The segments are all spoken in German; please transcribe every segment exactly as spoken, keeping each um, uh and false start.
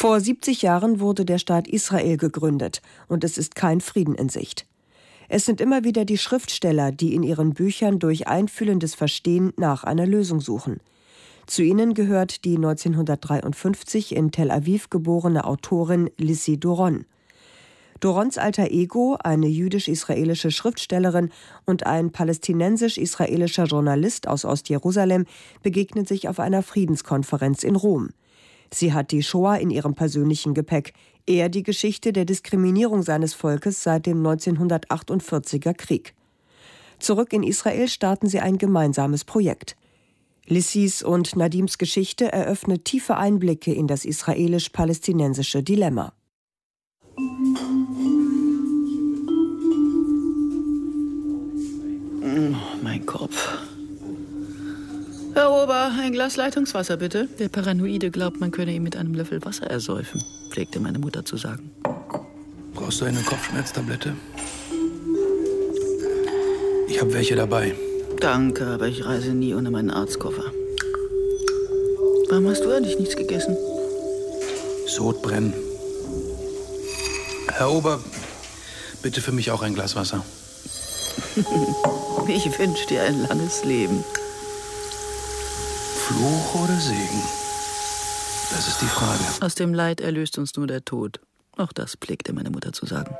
Vor siebzig Jahren wurde der Staat Israel gegründet und es ist kein Frieden in Sicht. Es sind immer wieder die Schriftsteller, die in ihren Büchern durch einfühlendes Verstehen nach einer Lösung suchen. Zu ihnen gehört die neunzehnhundertdreiundfünfzig in Tel Aviv geborene Autorin Lissi Doron. Dorons alter Ego, eine jüdisch-israelische Schriftstellerin und ein palästinensisch-israelischer Journalist aus Ostjerusalem, begegnen sich auf einer Friedenskonferenz in Rom. Sie hat die Shoah in ihrem persönlichen Gepäck, er die Geschichte der Diskriminierung seines Volkes seit dem neunzehnhundertachtundvierziger Krieg. Zurück in Israel starten sie ein gemeinsames Projekt. Lissis und Nadims Geschichte eröffnet tiefe Einblicke in das israelisch-palästinensische Dilemma. Oh, mein Kopf. Herr Ober, ein Glas Leitungswasser, bitte. Der Paranoide glaubt, man könne ihn mit einem Löffel Wasser ersäufen, pflegte meine Mutter zu sagen. Brauchst du eine Kopfschmerztablette? Ich habe welche dabei. Danke, aber ich reise nie ohne meinen Arztkoffer. Warum hast du eigentlich nichts gegessen? Sodbrennen. Herr Ober, bitte für mich auch ein Glas Wasser. Ich wünsche dir ein langes Leben. Fluch oder Segen? Das ist die Frage. Aus dem Leid erlöst uns nur der Tod. Auch das pflegte meine Mutter zu sagen.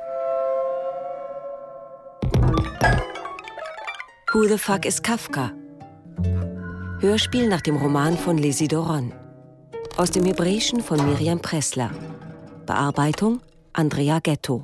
Who the fuck is Kafka? Hörspiel nach dem Roman von Lissi Doron. Aus dem Hebräischen von Miriam Pressler. Bearbeitung Andrea Ghetto.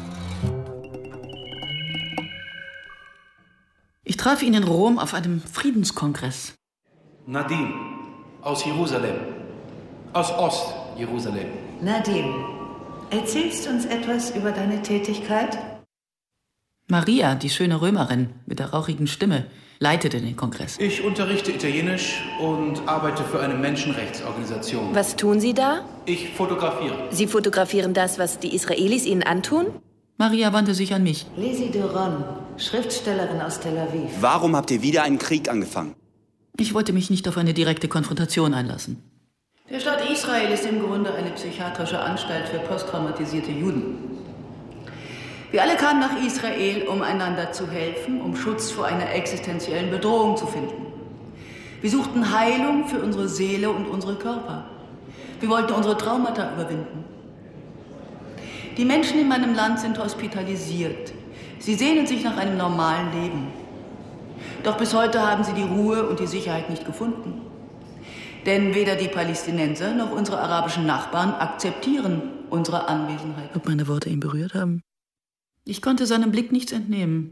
Ich traf ihn in Rom auf einem Friedenskongress. Nadim, aus Jerusalem. Aus Ost-Jerusalem. Nadim, erzählst du uns etwas über deine Tätigkeit? Maria, die schöne Römerin mit der rauchigen Stimme, leitete den Kongress. Ich unterrichte Italienisch und arbeite für eine Menschenrechtsorganisation. Was tun Sie da? Ich fotografiere. Sie fotografieren das, was die Israelis Ihnen antun? Maria wandte sich an mich. Lissi Doron, Schriftstellerin aus Tel Aviv. Warum habt ihr wieder einen Krieg angefangen? Ich wollte mich nicht auf eine direkte Konfrontation einlassen. Der Staat Israel ist im Grunde eine psychiatrische Anstalt für posttraumatisierte Juden. Wir alle kamen nach Israel, um einander zu helfen, um Schutz vor einer existenziellen Bedrohung zu finden. Wir suchten Heilung für unsere Seele und unsere Körper. Wir wollten unsere Traumata überwinden. Die Menschen in meinem Land sind hospitalisiert. Sie sehnen sich nach einem normalen Leben. Doch bis heute haben sie die Ruhe und die Sicherheit nicht gefunden. Denn weder die Palästinenser noch unsere arabischen Nachbarn akzeptieren unsere Anwesenheit. Ob meine Worte ihn berührt haben? Ich konnte seinem Blick nichts entnehmen.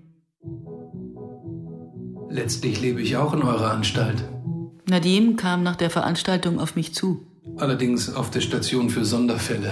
Letztlich lebe ich auch in eurer Anstalt. Nadim kam nach der Veranstaltung auf mich zu. Allerdings auf der Station für Sonderfälle.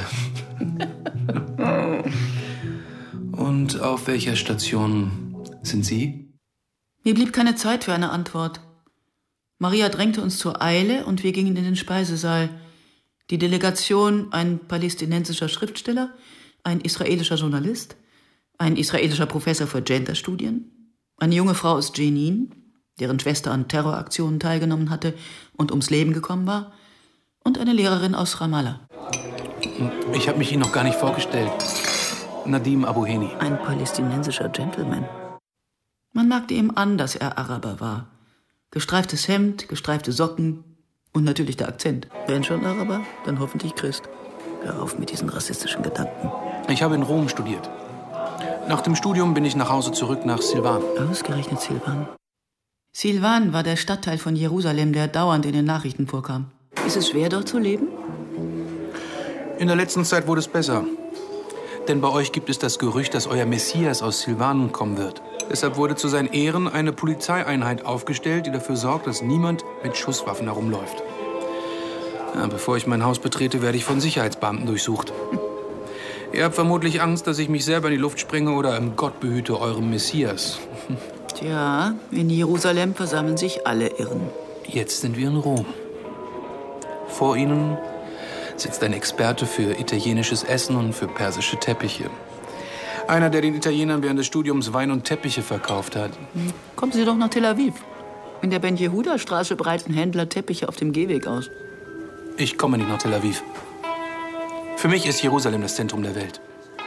Und auf welcher Station sind Sie? Mir blieb keine Zeit für eine Antwort. Maria drängte uns zur Eile und wir gingen in den Speisesaal. Die Delegation, ein palästinensischer Schriftsteller, ein israelischer Journalist, ein israelischer Professor für Genderstudien, eine junge Frau aus Jenin, deren Schwester an Terroraktionen teilgenommen hatte und ums Leben gekommen war, und eine Lehrerin aus Ramallah. Ich habe mich Ihnen noch gar nicht vorgestellt. Nadim Abuheni. Ein palästinensischer Gentleman. Man merkte ihm an, dass er Araber war. Gestreiftes Hemd, gestreifte Socken und natürlich der Akzent. Wenn schon Araber, dann hoffentlich Christ. Hör auf mit diesen rassistischen Gedanken. Ich habe in Rom studiert. Nach dem Studium bin ich nach Hause zurück nach Silvan. Ausgerechnet Silvan. Silvan war der Stadtteil von Jerusalem, der dauernd in den Nachrichten vorkam. Ist es schwer, dort zu leben? In der letzten Zeit wurde es besser. Denn bei euch gibt es das Gerücht, dass euer Messias aus Silvan kommen wird. Deshalb wurde zu seinen Ehren eine Polizeieinheit aufgestellt, die dafür sorgt, dass niemand mit Schusswaffen herumläuft. Ja, bevor ich mein Haus betrete, werde ich von Sicherheitsbeamten durchsucht. Ihr habt vermutlich Angst, dass ich mich selber in die Luft sprenge oder im Gott behüte eurem Messias. Tja, in Jerusalem versammeln sich alle Irren. Jetzt sind wir in Rom. Vor ihnen sitzt ein Experte für italienisches Essen und für persische Teppiche. Einer, der den Italienern während des Studiums Wein und Teppiche verkauft hat. Kommen Sie doch nach Tel Aviv. In der Ben-Jehuda-Straße breiten Händler Teppiche auf dem Gehweg aus. Ich komme nicht nach Tel Aviv. Für mich ist Jerusalem das Zentrum der Welt.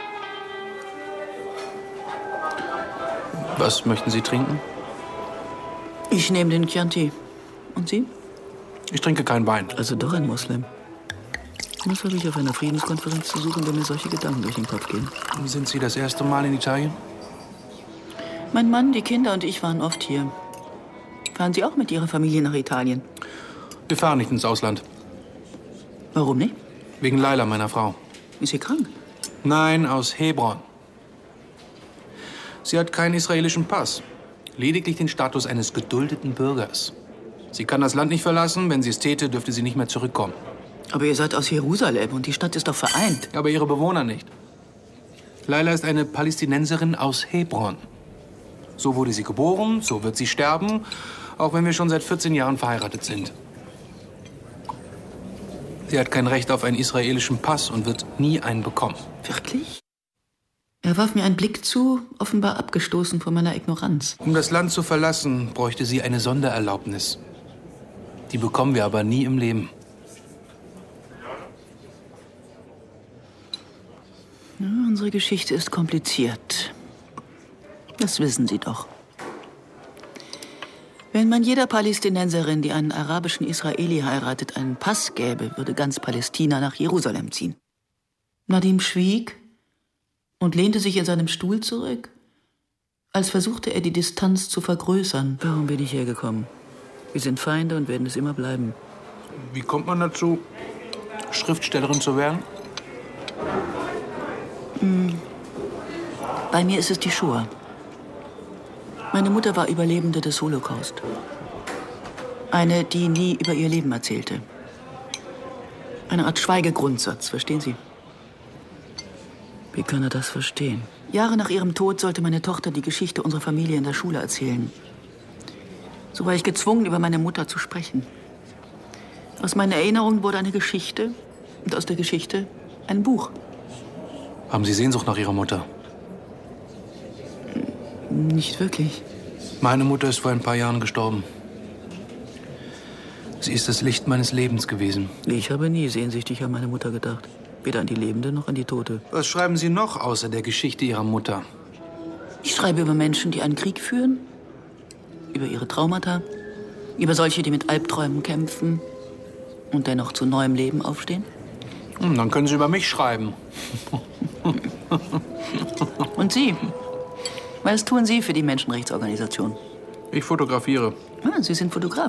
Was möchten Sie trinken? Ich nehme den Chianti. Und Sie? Ich trinke keinen Wein. Also doch ein Moslem. Was habe ich auf einer Friedenskonferenz zu suchen, wenn mir solche Gedanken durch den Kopf gehen? Sind Sie das erste Mal in Italien? Mein Mann, die Kinder und ich waren oft hier. Fahren Sie auch mit Ihrer Familie nach Italien? Wir fahren nicht ins Ausland. Warum nicht? Wegen Laila, meiner Frau. Ist sie krank? Nein, aus Hebron. Sie hat keinen israelischen Pass. Lediglich den Status eines geduldeten Bürgers. Sie kann das Land nicht verlassen. Wenn sie es täte, dürfte sie nicht mehr zurückkommen. Aber ihr seid aus Jerusalem und die Stadt ist doch vereint. Aber ihre Bewohner nicht. Laila ist eine Palästinenserin aus Hebron. So wurde sie geboren, so wird sie sterben, auch wenn wir schon seit vierzehn Jahren verheiratet sind. Sie hat kein Recht auf einen israelischen Pass und wird nie einen bekommen. Wirklich? Er warf mir einen Blick zu, offenbar abgestoßen von meiner Ignoranz. Um das Land zu verlassen, bräuchte sie eine Sondererlaubnis. Die bekommen wir aber nie im Leben. Ja, unsere Geschichte ist kompliziert. Das wissen Sie doch. Wenn man jeder Palästinenserin, die einen arabischen Israeli heiratet, einen Pass gäbe, würde ganz Palästina nach Jerusalem ziehen. Nadim schwieg und lehnte sich in seinem Stuhl zurück, als versuchte er, die Distanz zu vergrößern. Warum bin ich hergekommen? Wir sind Feinde und werden es immer bleiben. Wie kommt man dazu, Schriftstellerin zu werden? Bei mir ist es die Shoah. Meine Mutter war Überlebende des Holocaust. Eine, die nie über ihr Leben erzählte. Eine Art Schweigegrundsatz, verstehen Sie? Wie kann er das verstehen? Jahre nach ihrem Tod sollte meine Tochter die Geschichte unserer Familie in der Schule erzählen. So war ich gezwungen, über meine Mutter zu sprechen. Aus meinen Erinnerungen wurde eine Geschichte und aus der Geschichte ein Buch. Haben Sie Sehnsucht nach Ihrer Mutter? Nicht wirklich. Meine Mutter ist vor ein paar Jahren gestorben. Sie ist das Licht meines Lebens gewesen. Ich habe nie sehnsüchtig an meine Mutter gedacht. Weder an die Lebende noch an die Tote. Was schreiben Sie noch außer der Geschichte Ihrer Mutter? Ich schreibe über Menschen, die einen Krieg führen, über ihre Traumata, über solche, die mit Albträumen kämpfen und dennoch zu neuem Leben aufstehen. Hm, dann können Sie über mich schreiben. Und Sie? Was tun Sie für die Menschenrechtsorganisation? Ich fotografiere. Ah, Sie sind Fotograf.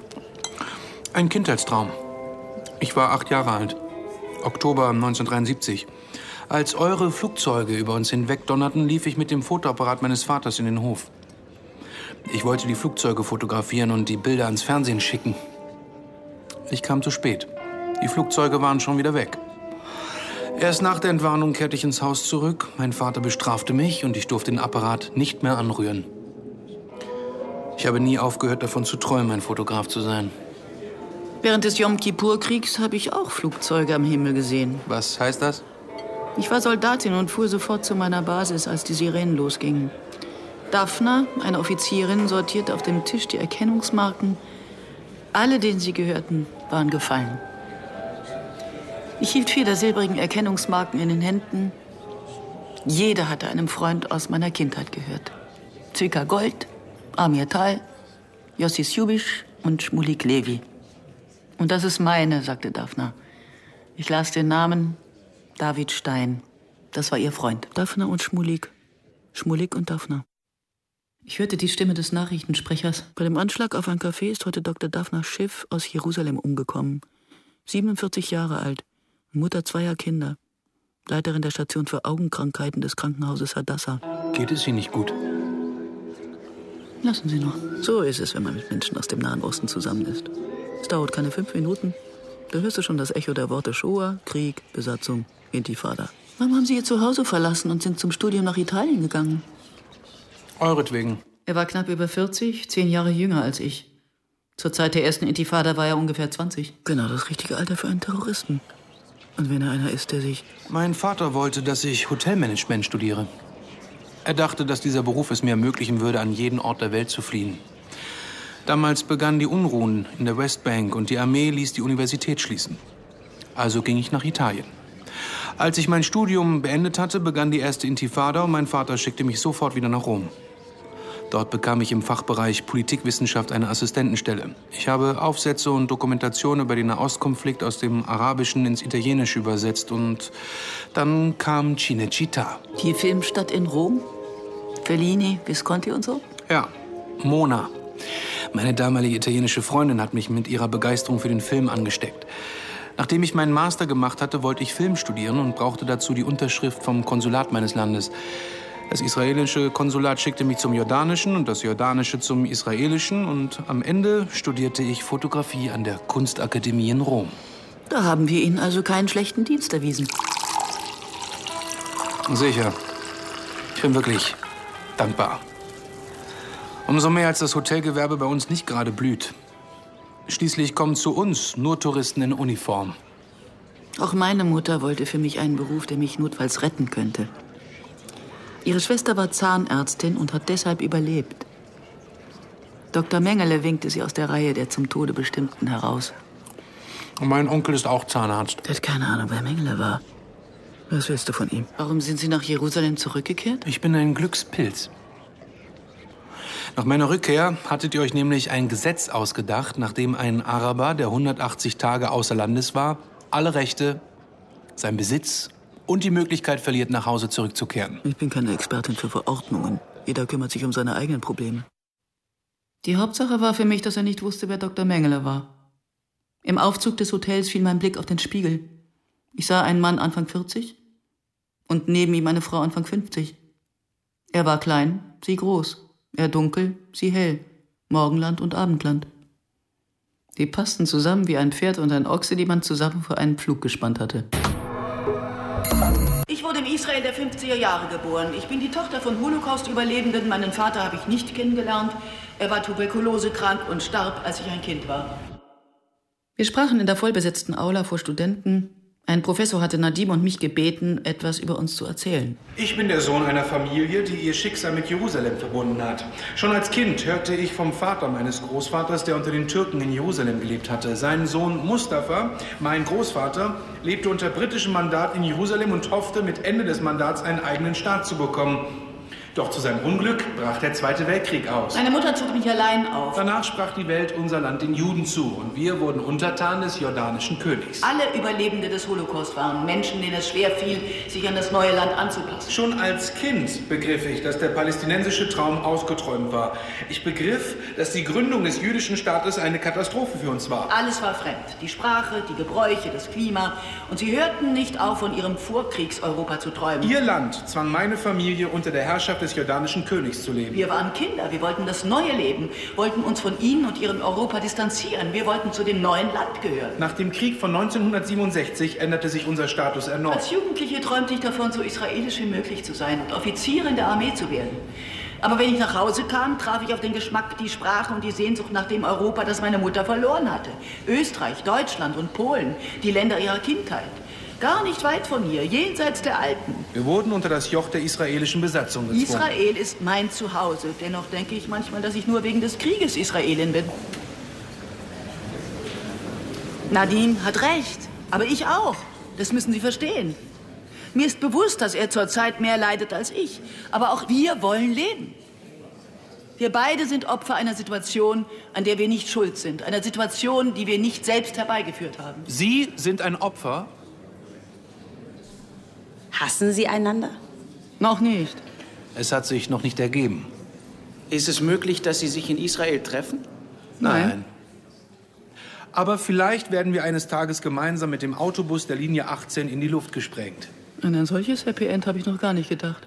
Ein Kindheitstraum. Ich war acht Jahre alt. Oktober neunzehnhundertdreiundsiebzig. Als eure Flugzeuge über uns hinweg donnerten, lief ich mit dem Fotoapparat meines Vaters in den Hof. Ich wollte die Flugzeuge fotografieren und die Bilder ans Fernsehen schicken. Ich kam zu spät. Die Flugzeuge waren schon wieder weg. Erst nach der Entwarnung kehrte ich ins Haus zurück. Mein Vater bestrafte mich und ich durfte den Apparat nicht mehr anrühren. Ich habe nie aufgehört, davon zu träumen, ein Fotograf zu sein. Während des Jom-Kippur-Kriegs habe ich auch Flugzeuge am Himmel gesehen. Was heißt das? Ich war Soldatin und fuhr sofort zu meiner Basis, als die Sirenen losgingen. Daphna, eine Offizierin, sortierte auf dem Tisch die Erkennungsmarken. Alle, denen sie gehörten, waren gefallen. Ich hielt vier der silbrigen Erkennungsmarken in den Händen. Jede hatte einem Freund aus meiner Kindheit gehört. Zvika Gold, Amir Tal, Yossi Sjubisch und Shmulik Levi. Und das ist meine, sagte Daphna. Ich las den Namen David Stein. Das war ihr Freund. Daphna und Shmulik. Shmulik und Daphna. Ich hörte die Stimme des Nachrichtensprechers. Bei dem Anschlag auf ein Café ist heute Doktor Daphna Schiff aus Jerusalem umgekommen. siebenundvierzig Jahre alt, Mutter zweier Kinder. Leiterin der Station für Augenkrankheiten des Krankenhauses Hadassah. Geht es Ihnen nicht gut? Lassen Sie noch. So ist es, wenn man mit Menschen aus dem Nahen Osten zusammen ist. Es dauert keine fünf Minuten. Da hörst du schon das Echo der Worte Shoah, Krieg, Besatzung, Intifada. Warum haben Sie Ihr Zuhause verlassen und sind zum Studium nach Italien gegangen? Euretwegen. Er war knapp über vierzig, zehn Jahre jünger als ich. Zur Zeit der ersten Intifada war er ungefähr zwanzig. Genau das richtige Alter für einen Terroristen. Und wenn er einer ist, der sich... Mein Vater wollte, dass ich Hotelmanagement studiere. Er dachte, dass dieser Beruf es mir ermöglichen würde, an jeden Ort der Welt zu fliehen. Damals begannen die Unruhen in der Westbank und die Armee ließ die Universität schließen. Also ging ich nach Italien. Als ich mein Studium beendet hatte, begann die erste Intifada und mein Vater schickte mich sofort wieder nach Rom. Dort bekam ich im Fachbereich Politikwissenschaft eine Assistentenstelle. Ich habe Aufsätze und Dokumentation über den Nahostkonflikt aus dem Arabischen ins Italienische übersetzt und dann kam Cinecittà. Die Filmstadt in Rom? Fellini, Visconti und so? Ja, Mona. Meine damalige italienische Freundin hat mich mit ihrer Begeisterung für den Film angesteckt. Nachdem ich meinen Master gemacht hatte, wollte ich Film studieren und brauchte dazu die Unterschrift vom Konsulat meines Landes. Das israelische Konsulat schickte mich zum jordanischen und das jordanische zum israelischen. Und am Ende studierte ich Fotografie an der Kunstakademie in Rom. Da haben wir Ihnen also keinen schlechten Dienst erwiesen. Sicher. Ich bin wirklich dankbar. Umso mehr, als das Hotelgewerbe bei uns nicht gerade blüht. Schließlich kommen zu uns nur Touristen in Uniform. Auch meine Mutter wollte für mich einen Beruf, der mich notfalls retten könnte. Ihre Schwester war Zahnärztin und hat deshalb überlebt. Doktor Mengele winkte sie aus der Reihe der zum Tode Bestimmten heraus. Und mein Onkel ist auch Zahnarzt. Der hat keine Ahnung, wer Mengele war. Was willst du von ihm? Warum sind Sie nach Jerusalem zurückgekehrt? Ich bin ein Glückspilz. Nach meiner Rückkehr hattet ihr euch nämlich ein Gesetz ausgedacht, nachdem ein Araber, der hundertachtzig Tage außer Landes war, alle Rechte, sein Besitz und die Möglichkeit verliert, nach Hause zurückzukehren. Ich bin keine Expertin für Verordnungen. Jeder kümmert sich um seine eigenen Probleme. Die Hauptsache war für mich, dass er nicht wusste, wer Doktor Mengele war. Im Aufzug des Hotels fiel mein Blick auf den Spiegel. Ich sah einen Mann Anfang vierzig und neben ihm eine Frau Anfang fünfzig. Er war klein, sie groß. Er dunkel, sie hell. Morgenland und Abendland. Die passten zusammen wie ein Pferd und ein Ochse, die man zusammen für einen Pflug gespannt hatte. Ich wurde in Israel der fünfziger Jahre geboren. Ich bin die Tochter von Holocaust-Überlebenden. Meinen Vater habe ich nicht kennengelernt. Er war tuberkulosekrank und starb, als ich ein Kind war. Wir sprachen in der vollbesetzten Aula vor Studenten. Ein Professor hatte Nadim und mich gebeten, etwas über uns zu erzählen. Ich bin der Sohn einer Familie, die ihr Schicksal mit Jerusalem verbunden hat. Schon als Kind hörte ich vom Vater meines Großvaters, der unter den Türken in Jerusalem gelebt hatte. Sein Sohn Mustafa, mein Großvater, lebte unter britischem Mandat in Jerusalem und hoffte, mit Ende des Mandats einen eigenen Staat zu bekommen. Doch zu seinem Unglück brach der Zweite Weltkrieg aus. Meine Mutter zog mich allein auf. Danach sprach die Welt unser Land den Juden zu und wir wurden Untertan des jordanischen Königs. Alle Überlebende des Holocaust waren Menschen, denen es schwer fiel, sich an das neue Land anzupassen. Schon als Kind begriff ich, dass der palästinensische Traum ausgeträumt war. Ich begriff, dass die Gründung des jüdischen Staates eine Katastrophe für uns war. Alles war fremd. Die Sprache, die Gebräuche, das Klima. Und sie hörten nicht auf, von ihrem Vorkriegs-Europa zu träumen. Ihr Land zwang meine Familie unter der Herrschaft des jordanischen Königs zu leben. Wir waren Kinder, wir wollten das neue Leben, wollten uns von ihnen und ihrem Europa distanzieren. Wir wollten zu dem neuen Land gehören. Nach dem Krieg von neunzehnhundertsiebenundsechzig änderte sich unser Status erneut. Als Jugendliche träumte ich davon, so israelisch wie möglich zu sein und Offizier in der Armee zu werden. Aber wenn ich nach Hause kam, traf ich auf den Geschmack, die Sprache und die Sehnsucht nach dem Europa, das meine Mutter verloren hatte. Österreich, Deutschland und Polen, die Länder ihrer Kindheit. Gar nicht weit von hier, jenseits der Alpen. Wir wurden unter das Joch der israelischen Besatzung gezwungen. Israel ist mein Zuhause. Dennoch denke ich manchmal, dass ich nur wegen des Krieges Israelin bin. Nadim hat recht, aber ich auch. Das müssen Sie verstehen. Mir ist bewusst, dass er zurzeit mehr leidet als ich. Aber auch wir wollen leben. Wir beide sind Opfer einer Situation, an der wir nicht schuld sind. Einer Situation, die wir nicht selbst herbeigeführt haben. Sie sind ein Opfer? Hassen Sie einander? Noch nicht. Es hat sich noch nicht ergeben. Ist es möglich, dass Sie sich in Israel treffen? Nein. Nein. Aber vielleicht werden wir eines Tages gemeinsam mit dem Autobus der Linie achtzehn in die Luft gesprengt. An ein solches Happy End habe ich noch gar nicht gedacht.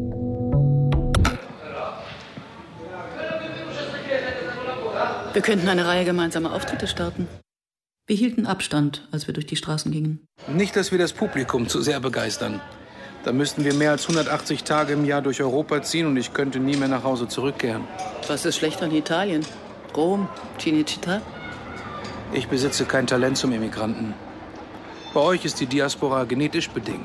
Wir könnten eine Reihe gemeinsamer Auftritte starten. Wir hielten Abstand, als wir durch die Straßen gingen. Nicht, dass wir das Publikum zu sehr begeistern. Da müssten wir mehr als hundertachtzig Tage im Jahr durch Europa ziehen und ich könnte nie mehr nach Hause zurückkehren. Was ist schlecht an Italien? Rom, Cinecittà? Ich besitze kein Talent zum Immigranten. Bei euch ist die Diaspora genetisch bedingt.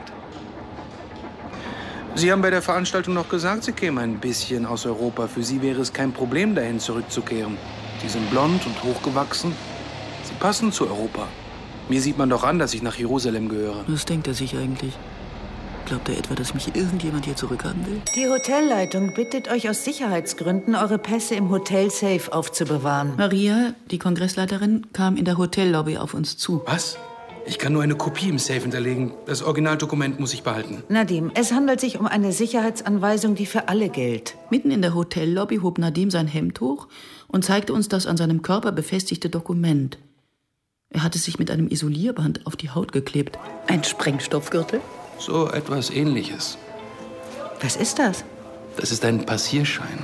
Sie haben bei der Veranstaltung noch gesagt, Sie kämen ein bisschen aus Europa. Für Sie wäre es kein Problem, dahin zurückzukehren. Sie sind blond und hochgewachsen. Sie passen zu Europa. Mir sieht man doch an, dass ich nach Jerusalem gehöre. Was denkt er sich eigentlich? Glaubt er etwa, dass mich irgendjemand hier zurückhaben will? Die Hotelleitung bittet euch aus Sicherheitsgründen, eure Pässe im Hotelsafe aufzubewahren. Maria, die Kongressleiterin, kam in der Hotellobby auf uns zu. Was? Ich kann nur eine Kopie im Safe hinterlegen. Das Originaldokument muss ich behalten. Nadim, es handelt sich um eine Sicherheitsanweisung, die für alle gilt. Mitten in der Hotellobby hob Nadim sein Hemd hoch und zeigte uns das an seinem Körper befestigte Dokument. Er hatte sich mit einem Isolierband auf die Haut geklebt. Ein Sprengstoffgürtel? So etwas Ähnliches. Was ist das? Das ist ein Passierschein,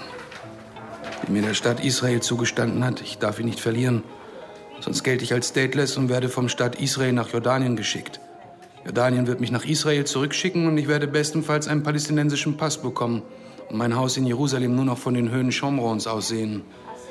den mir der Staat Israel zugestanden hat. Ich darf ihn nicht verlieren. Sonst gelte ich als stateless und werde vom Staat Israel nach Jordanien geschickt. Jordanien wird mich nach Israel zurückschicken und ich werde bestenfalls einen palästinensischen Pass bekommen und mein Haus in Jerusalem nur noch von den Höhen Schomrons aussehen.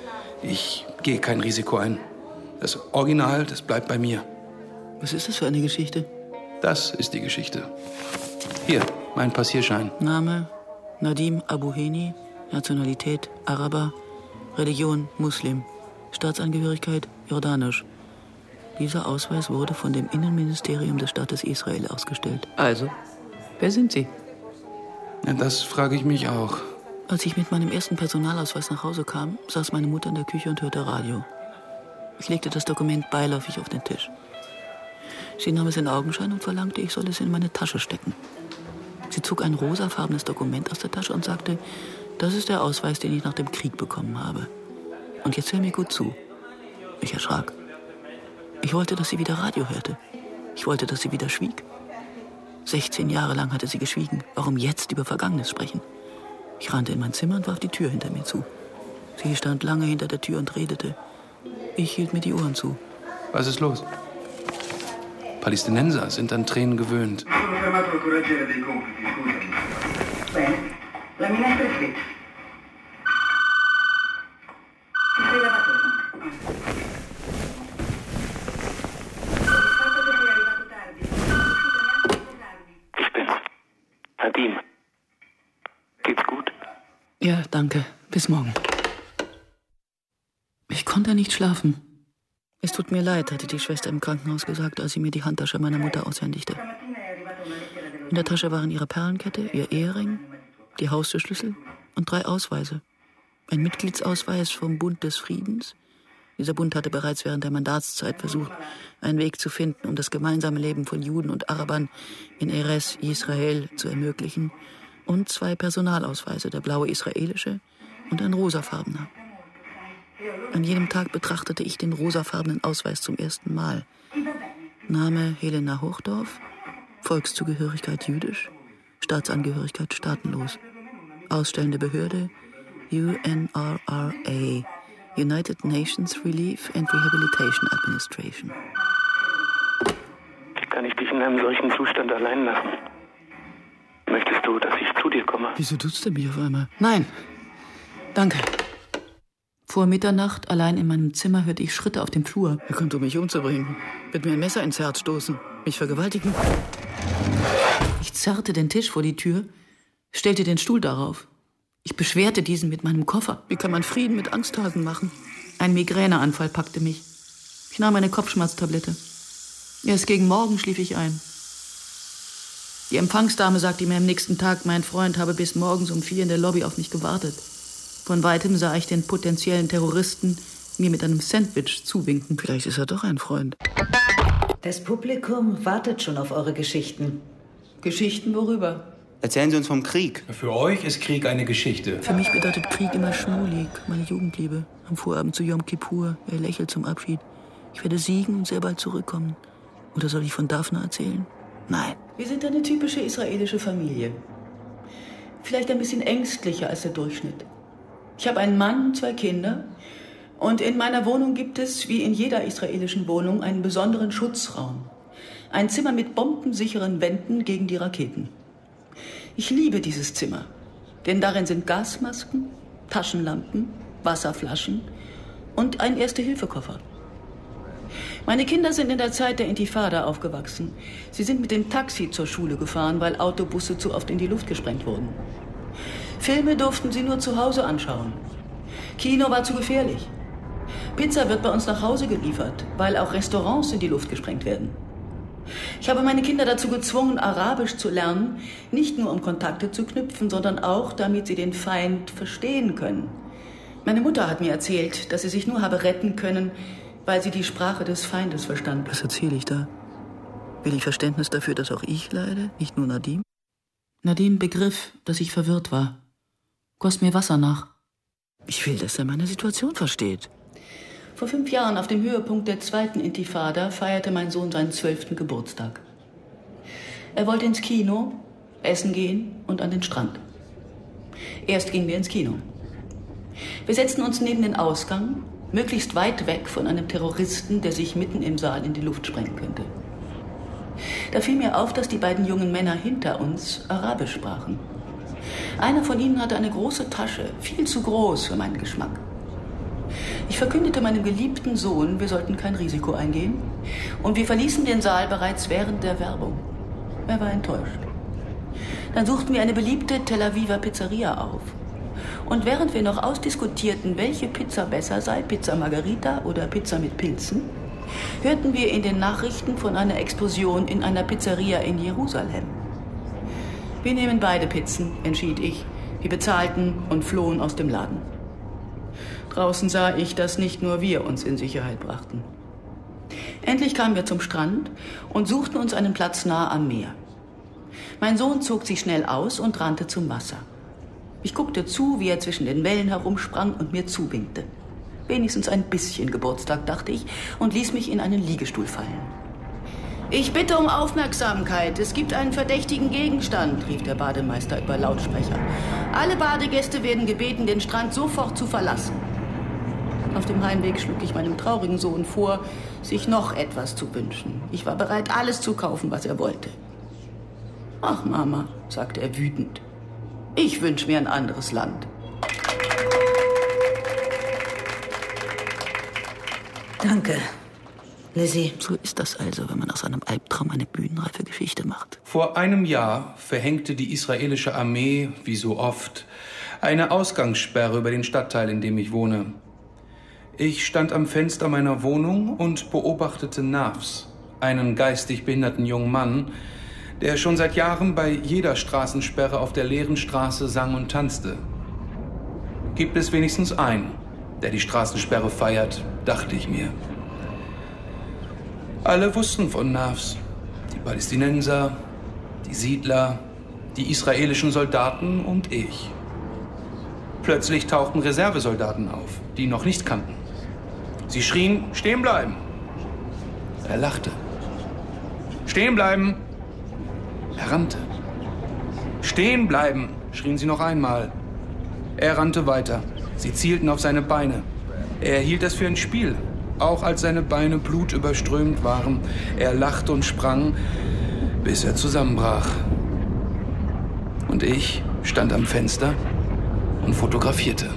Ich gehe kein Risiko ein. Das Original, das bleibt bei mir. Was ist das für eine Geschichte? Das ist die Geschichte. Hier, mein Passierschein. Name Nadim Abuheni, Nationalität Araber, Religion Muslim, Staatsangehörigkeit jordanisch. Dieser Ausweis wurde von dem Innenministerium des Staates Israel ausgestellt. Also, wer sind Sie? Ja, das frage ich mich auch. Als ich mit meinem ersten Personalausweis nach Hause kam, saß meine Mutter in der Küche und hörte Radio. Ich legte das Dokument beiläufig auf den Tisch. Sie nahm es in Augenschein und verlangte, ich solle es in meine Tasche stecken. Sie zog ein rosafarbenes Dokument aus der Tasche und sagte, das ist der Ausweis, den ich nach dem Krieg bekommen habe. Und jetzt hör mir gut zu. Ich erschrak. Ich wollte, dass sie wieder Radio hörte. Ich wollte, dass sie wieder schwieg. sechzehn Jahre lang hatte sie geschwiegen. Warum jetzt über Vergangenes sprechen? Ich rannte in mein Zimmer und warf die Tür hinter mir zu. Sie stand lange hinter der Tür und redete. Ich hielt mir die Ohren zu. Was ist los? Palästinenser sind an Tränen gewöhnt. Ich bin's. Nadim. Geht's gut? Ja, danke. Bis morgen. Ich konnte nicht schlafen. Es tut mir leid, hatte die Schwester im Krankenhaus gesagt, als sie mir die Handtasche meiner Mutter aushändigte. In der Tasche waren ihre Perlenkette, ihr Ehering, die Haustürschlüssel und drei Ausweise. Ein Mitgliedsausweis vom Bund des Friedens. Dieser Bund hatte bereits während der Mandatszeit versucht, einen Weg zu finden, um das gemeinsame Leben von Juden und Arabern in Erez, Israel, zu ermöglichen. Und zwei Personalausweise, der blaue israelische und ein rosafarbener. An jedem Tag betrachtete ich den rosafarbenen Ausweis zum ersten Mal. Name Helena Hochdorf, Volkszugehörigkeit jüdisch, Staatsangehörigkeit staatenlos. Ausstellende Behörde U N R R A, United Nations Relief and Rehabilitation Administration. Wie kann ich dich in einem solchen Zustand allein lassen? Möchtest du, dass ich zu dir komme? Wieso tutst du mich auf einmal? Nein, danke. Vor Mitternacht, allein in meinem Zimmer, hörte ich Schritte auf dem Flur. Er kommt, um mich umzubringen. Wird mir ein Messer ins Herz stoßen. Mich vergewaltigen. Ich zerrte den Tisch vor die Tür, stellte den Stuhl darauf. Ich beschwerte diesen mit meinem Koffer. Wie kann man Frieden mit Angsthasen machen? Ein Migräneanfall packte mich. Ich nahm eine Kopfschmerztablette. Erst gegen Morgen schlief ich ein. Die Empfangsdame sagte mir am nächsten Tag, mein Freund habe bis morgens um vier in der Lobby auf mich gewartet. Von Weitem sah ich den potenziellen Terroristen mir mit einem Sandwich zuwinken. Vielleicht ist er doch ein Freund. Das Publikum wartet schon auf eure Geschichten. Geschichten worüber? Erzählen Sie uns vom Krieg. Für euch ist Krieg eine Geschichte. Für mich bedeutet Krieg immer Schmulik, meine Jugendliebe. Am Vorabend zu Yom Kippur, er lächelt zum Abschied. Ich werde siegen und sehr bald zurückkommen. Oder soll ich von Daphne erzählen? Nein. Wir sind eine typische israelische Familie. Vielleicht ein bisschen ängstlicher als der Durchschnitt. Ich habe einen Mann und zwei Kinder. Und in meiner Wohnung gibt es, wie in jeder israelischen Wohnung, einen besonderen Schutzraum. Ein Zimmer mit bombensicheren Wänden gegen die Raketen. Ich liebe dieses Zimmer, denn darin sind Gasmasken, Taschenlampen, Wasserflaschen und ein Erste-Hilfe-Koffer. Meine Kinder sind in der Zeit der Intifada aufgewachsen. Sie sind mit dem Taxi zur Schule gefahren, weil Autobusse zu oft in die Luft gesprengt wurden. Filme durften sie nur zu Hause anschauen. Kino war zu gefährlich. Pizza wird bei uns nach Hause geliefert, weil auch Restaurants in die Luft gesprengt werden. Ich habe meine Kinder dazu gezwungen, Arabisch zu lernen, nicht nur um Kontakte zu knüpfen, sondern auch, damit sie den Feind verstehen können. Meine Mutter hat mir erzählt, dass sie sich nur habe retten können, weil sie die Sprache des Feindes verstand. Was erzähle ich da? Will ich Verständnis dafür, dass auch ich leide, nicht nur Nadim? Nadim begriff, dass ich verwirrt war. Goss mir Wasser nach. Ich will, dass er meine Situation versteht. Vor fünf Jahren, auf dem Höhepunkt der zweiten Intifada, feierte mein Sohn seinen zwölften Geburtstag. Er wollte ins Kino, essen gehen und an den Strand. Erst gingen wir ins Kino. Wir setzten uns neben den Ausgang, möglichst weit weg von einem Terroristen, der sich mitten im Saal in die Luft sprengen könnte. Da fiel mir auf, dass die beiden jungen Männer hinter uns Arabisch sprachen. Einer von ihnen hatte eine große Tasche, viel zu groß für meinen Geschmack. Ich verkündete meinem geliebten Sohn, wir sollten kein Risiko eingehen, und wir verließen den Saal bereits während der Werbung. Er war enttäuscht. Dann suchten wir eine beliebte Tel Aviver Pizzeria auf. Und während wir noch ausdiskutierten, welche Pizza besser sei, Pizza Margherita oder Pizza mit Pilzen, hörten wir in den Nachrichten von einer Explosion in einer Pizzeria in Jerusalem. Wir nehmen beide Pizzen, entschied ich. Wir bezahlten und flohen aus dem Laden. Draußen sah ich, dass nicht nur wir uns in Sicherheit brachten. Endlich kamen wir zum Strand und suchten uns einen Platz nahe am Meer. Mein Sohn zog sich schnell aus und rannte zum Wasser. Ich guckte zu, wie er zwischen den Wellen herumsprang und mir zuwinkte. Wenigstens ein bisschen Geburtstag, dachte ich, und ließ mich in einen Liegestuhl fallen. »Ich bitte um Aufmerksamkeit. Es gibt einen verdächtigen Gegenstand«, rief der Bademeister über Lautsprecher. »Alle Badegäste werden gebeten, den Strand sofort zu verlassen.« Auf dem Heimweg schlug ich meinem traurigen Sohn vor, sich noch etwas zu wünschen. Ich war bereit, alles zu kaufen, was er wollte. »Ach, Mama«, sagte er wütend, »ich wünsche mir ein anderes Land.« Danke, Lizzie. So ist das also, wenn man aus einem Albtraum eine bühnenreife Geschichte macht. Vor einem Jahr verhängte die israelische Armee, wie so oft, eine Ausgangssperre über den Stadtteil, in dem ich wohne. Ich stand am Fenster meiner Wohnung und beobachtete Nafs, einen geistig behinderten jungen Mann, der schon seit Jahren bei jeder Straßensperre auf der leeren Straße sang und tanzte. Gibt es wenigstens einen, der die Straßensperre feiert, dachte ich mir. Alle wussten von Nafs. Die Palästinenser, die Siedler, die israelischen Soldaten und ich. Plötzlich tauchten Reservesoldaten auf, die ihn noch nicht kannten. Sie schrien, stehen bleiben. Er lachte. Stehen bleiben. Er rannte. Stehen bleiben, schrien sie noch einmal. Er rannte weiter. Sie zielten auf seine Beine. Er hielt das für ein Spiel, auch als seine Beine blutüberströmt waren. Er lachte und sprang, bis er zusammenbrach. Und ich stand am Fenster und fotografierte.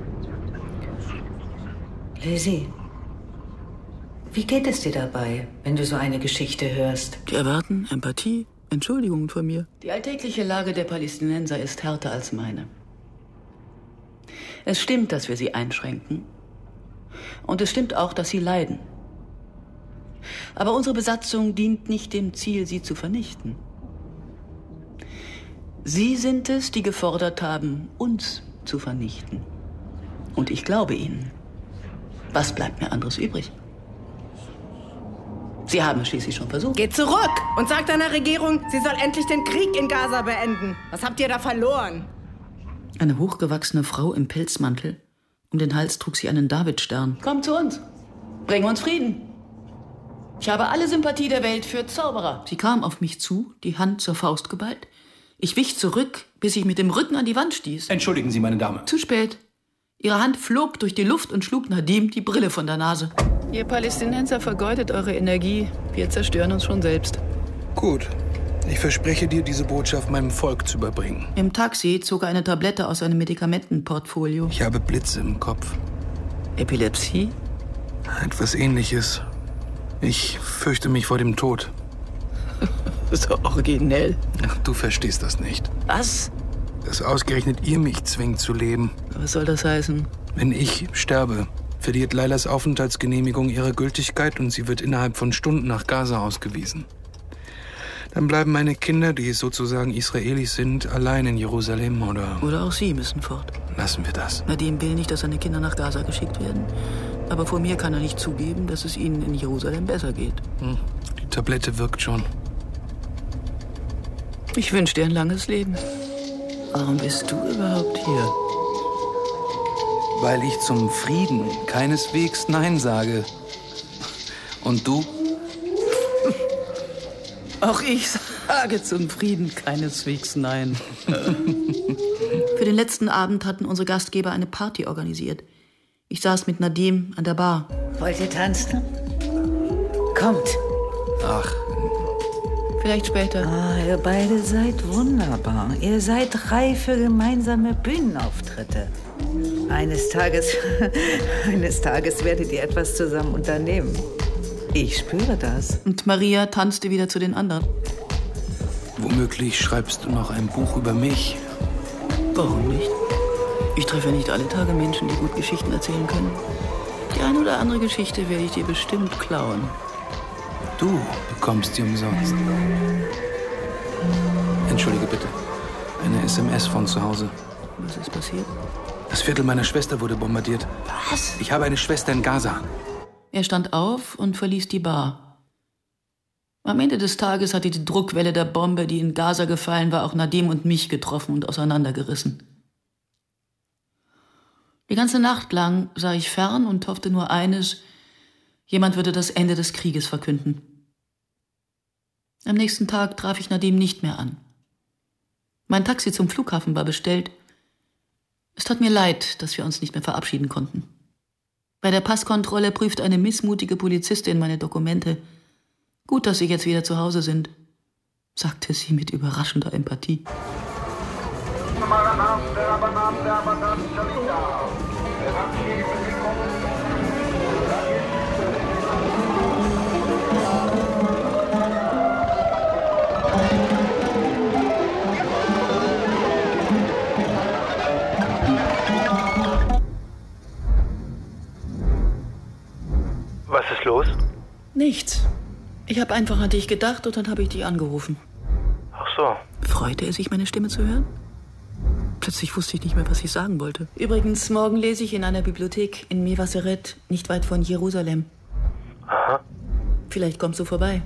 Lizzie, wie geht es dir dabei, wenn du so eine Geschichte hörst? Die erwarten Empathie, Entschuldigungen von mir. Die alltägliche Lage der Palästinenser ist härter als meine. Es stimmt, dass wir sie einschränken. Und es stimmt auch, dass sie leiden. Aber unsere Besatzung dient nicht dem Ziel, sie zu vernichten. Sie sind es, die gefordert haben, uns zu vernichten. Und ich glaube ihnen. Was bleibt mir anderes übrig? Sie haben es schließlich schon versucht. Geht zurück und sagt deiner Regierung, sie soll endlich den Krieg in Gaza beenden. Was habt ihr da verloren? Eine hochgewachsene Frau im Pelzmantel. Um den Hals trug sie einen Davidstern. Komm zu uns. Bring uns Frieden. Ich habe alle Sympathie der Welt für Zauberer. Sie kam auf mich zu, die Hand zur Faust geballt. Ich wich zurück, bis ich mit dem Rücken an die Wand stieß. Entschuldigen Sie, meine Dame. Zu spät. Ihre Hand flog durch die Luft und schlug Nadim die Brille von der Nase. Ihr Palästinenser vergeudet eure Energie. Wir zerstören uns schon selbst. Gut. Ich verspreche dir, diese Botschaft meinem Volk zu überbringen. Im Taxi zog er eine Tablette aus seinem Medikamentenportfolio. Ich habe Blitze im Kopf. Epilepsie? Etwas Ähnliches. Ich fürchte mich vor dem Tod. So originell. Ach, du verstehst das nicht. Was? Dass ausgerechnet ihr mich zwingt zu leben. Was soll das heißen? Wenn ich sterbe, verliert Lailas Aufenthaltsgenehmigung ihre Gültigkeit und sie wird innerhalb von Stunden nach Gaza ausgewiesen. Dann bleiben meine Kinder, die sozusagen Israelis sind, allein in Jerusalem, oder... Oder auch Sie müssen fort. Lassen wir das. Nadim will nicht, dass seine Kinder nach Gaza geschickt werden. Aber vor mir kann er nicht zugeben, dass es ihnen in Jerusalem besser geht. Hm. Die Tablette wirkt schon. Ich wünsche dir ein langes Leben. Warum bist du überhaupt hier? Weil ich zum Frieden keineswegs Nein sage. Und du? Auch ich sage zum Frieden keineswegs Nein. Für den letzten Abend hatten unsere Gastgeber eine Party organisiert. Ich saß mit Nadim an der Bar. Wollt ihr tanzen? Kommt. Ach. Vielleicht später. Ah, ihr beide seid wunderbar. Ihr seid reif für gemeinsame Bühnenauftritte. Eines Tages, eines Tages werdet ihr etwas zusammen unternehmen. Ich spüre das. Und Maria tanzte wieder zu den anderen. Womöglich schreibst du noch ein Buch über mich. Warum nicht? Ich treffe nicht alle Tage Menschen, die gut Geschichten erzählen können. Die eine oder andere Geschichte werde ich dir bestimmt klauen. Du bekommst sie umsonst. Entschuldige bitte. Eine S M S von zu Hause. Was ist passiert? Das Viertel meiner Schwester wurde bombardiert. Was? Ich habe eine Schwester in Gaza. Er stand auf und verließ die Bar. Am Ende des Tages hatte die Druckwelle der Bombe, die in Gaza gefallen war, auch Nadim und mich getroffen und auseinandergerissen. Die ganze Nacht lang sah ich fern und hoffte nur eines: jemand würde das Ende des Krieges verkünden. Am nächsten Tag traf ich Nadim nicht mehr an. Mein Taxi zum Flughafen war bestellt. Es tat mir leid, dass wir uns nicht mehr verabschieden konnten. Bei der Passkontrolle prüft eine missmutige Polizistin meine Dokumente. Gut, dass Sie jetzt wieder zu Hause sind, sagte sie mit überraschender Empathie. Was ist los? Nichts. Ich habe einfach an dich gedacht und dann habe ich dich angerufen. Ach so. Freute er sich, meine Stimme zu hören? Plötzlich wusste ich nicht mehr, was ich sagen wollte. Übrigens, morgen lese ich in einer Bibliothek in Mevaseret, nicht weit von Jerusalem. Aha. Vielleicht kommst du vorbei.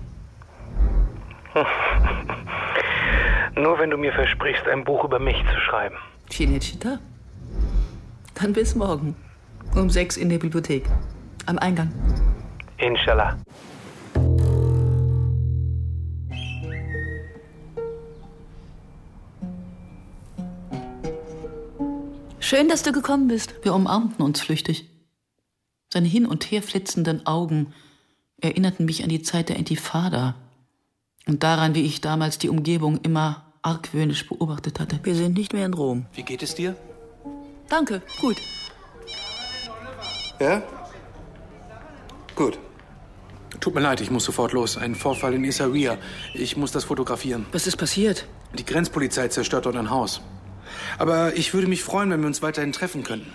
Nur wenn du mir versprichst, ein Buch über mich zu schreiben. Cinecittà. Dann bis morgen. Um sechs in der Bibliothek. Am Eingang. Inshallah. Schön, dass du gekommen bist. Wir umarmten uns flüchtig. Seine hin und her flitzenden Augen erinnerten mich an die Zeit der Intifada und daran, wie ich damals die Umgebung immer argwöhnisch beobachtet hatte. Wir sind nicht mehr in Rom. Wie geht es dir? Danke, gut. Ja? Gut. Tut mir leid, ich muss sofort los. Ein Vorfall in Essaouira. Ich muss das fotografieren. Was ist passiert? Die Grenzpolizei zerstört dort ein Haus. Aber ich würde mich freuen, wenn wir uns weiterhin treffen könnten.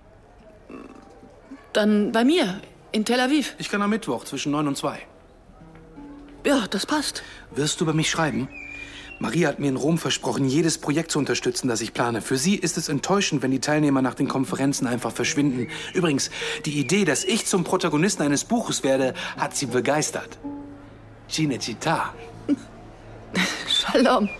Dann bei mir, in Tel Aviv. Ich kann am Mittwoch zwischen neun und zwei. Ja, das passt. Wirst du über mich schreiben? Maria hat mir in Rom versprochen, jedes Projekt zu unterstützen, das ich plane. Für sie ist es enttäuschend, wenn die Teilnehmer nach den Konferenzen einfach verschwinden. Übrigens, die Idee, dass ich zum Protagonisten eines Buches werde, hat sie begeistert. Cinecittà. Shalom.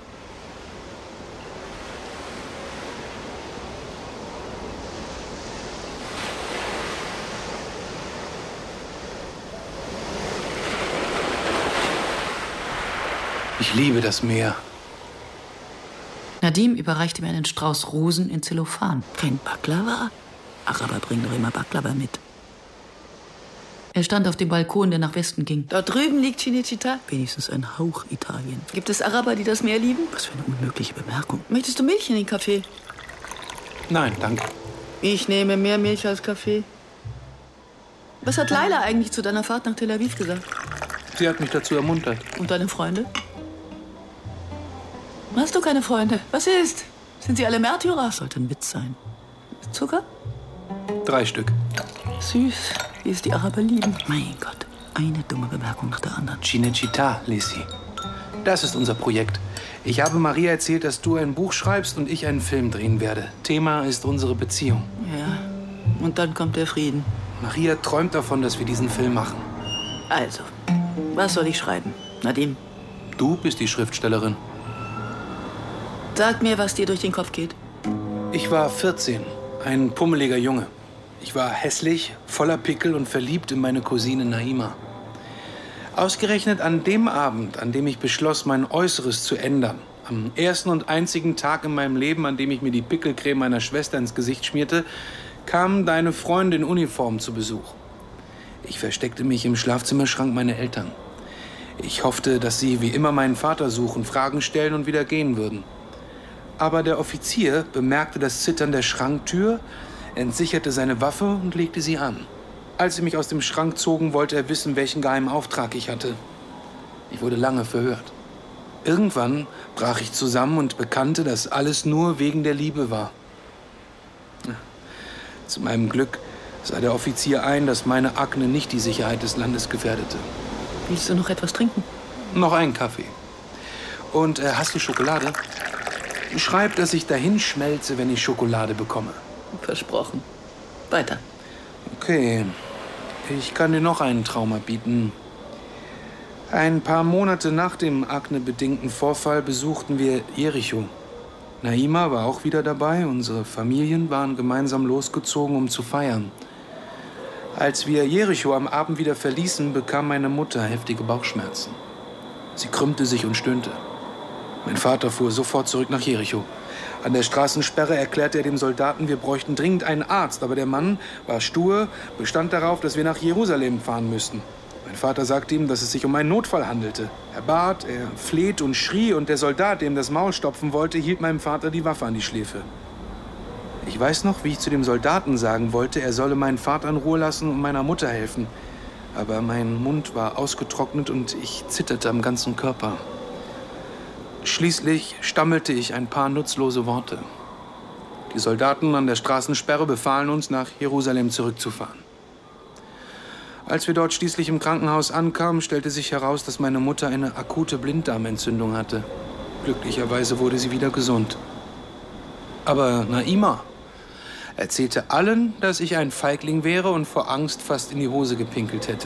Ich liebe das Meer. Nadim überreichte mir einen Strauß Rosen in Zellophan. Kein Baklava? Araber bringen doch immer Baklava mit. Er stand auf dem Balkon, der nach Westen ging. Dort drüben liegt Cinecittà. Wenigstens ein Hauch Italien. Gibt es Araber, die das Meer lieben? Was für eine unmögliche Bemerkung. Möchtest du Milch in den Kaffee? Nein, danke. Ich nehme mehr Milch als Kaffee. Was hat Laila eigentlich zu deiner Fahrt nach Tel Aviv gesagt? Sie hat mich dazu ermuntert. Und deine Freunde? Hast du keine Freunde? Was ist? Sind sie alle Märtyrer? Sollte ein Witz sein. Zucker? Drei Stück. Süß, wie es die Araber lieben. Mein Gott, eine dumme Bemerkung nach der anderen. Cinecittà, Lisi. Das ist unser Projekt. Ich habe Maria erzählt, dass du ein Buch schreibst und ich einen Film drehen werde. Thema ist unsere Beziehung. Ja, und dann kommt der Frieden. Maria träumt davon, dass wir diesen Film machen. Also, was soll ich schreiben? Nadim? Du bist die Schriftstellerin. Sag mir, was dir durch den Kopf geht. Ich war vierzehn, ein pummeliger Junge. Ich war hässlich, voller Pickel und verliebt in meine Cousine Naima. Ausgerechnet an dem Abend, an dem ich beschloss, mein Äußeres zu ändern, am ersten und einzigen Tag in meinem Leben, an dem ich mir die Pickelcreme meiner Schwester ins Gesicht schmierte, kam deine Freundin in Uniform zu Besuch. Ich versteckte mich im Schlafzimmerschrank meiner Eltern. Ich hoffte, dass sie wie immer meinen Vater suchen, Fragen stellen und wieder gehen würden. Aber der Offizier bemerkte das Zittern der Schranktür, entsicherte seine Waffe und legte sie an. Als sie mich aus dem Schrank zogen, wollte er wissen, welchen geheimen Auftrag ich hatte. Ich wurde lange verhört. Irgendwann brach ich zusammen und bekannte, dass alles nur wegen der Liebe war. Zu meinem Glück sah der Offizier ein, dass meine Akne nicht die Sicherheit des Landes gefährdete. Willst du noch etwas trinken? Noch einen Kaffee. Und äh, hast du Schokolade? Schreib, dass ich dahin schmelze, wenn ich Schokolade bekomme. Versprochen. Weiter. Okay. Ich kann dir noch einen Traum bieten. Ein paar Monate nach dem aknebedingten Vorfall besuchten wir Jericho. Naima war auch wieder dabei. Unsere Familien waren gemeinsam losgezogen, um zu feiern. Als wir Jericho am Abend wieder verließen, bekam meine Mutter heftige Bauchschmerzen. Sie krümmte sich und stöhnte. Mein Vater fuhr sofort zurück nach Jericho. An der Straßensperre erklärte er dem Soldaten, wir bräuchten dringend einen Arzt. Aber der Mann war stur, bestand darauf, dass wir nach Jerusalem fahren müssten. Mein Vater sagte ihm, dass es sich um einen Notfall handelte. Er bat, er fleht und schrie, und der Soldat, dem das Maul stopfen wollte, hielt meinem Vater die Waffe an die Schläfe. Ich weiß noch, wie ich zu dem Soldaten sagen wollte, er solle meinen Vater in Ruhe lassen und meiner Mutter helfen. Aber mein Mund war ausgetrocknet und ich zitterte am ganzen Körper. Schließlich stammelte ich ein paar nutzlose Worte. Die Soldaten an der Straßensperre befahlen uns, nach Jerusalem zurückzufahren. Als wir dort schließlich im Krankenhaus ankamen, stellte sich heraus, dass meine Mutter eine akute Blinddarmentzündung hatte. Glücklicherweise wurde sie wieder gesund. Aber Naima erzählte allen, dass ich ein Feigling wäre und vor Angst fast in die Hose gepinkelt hätte.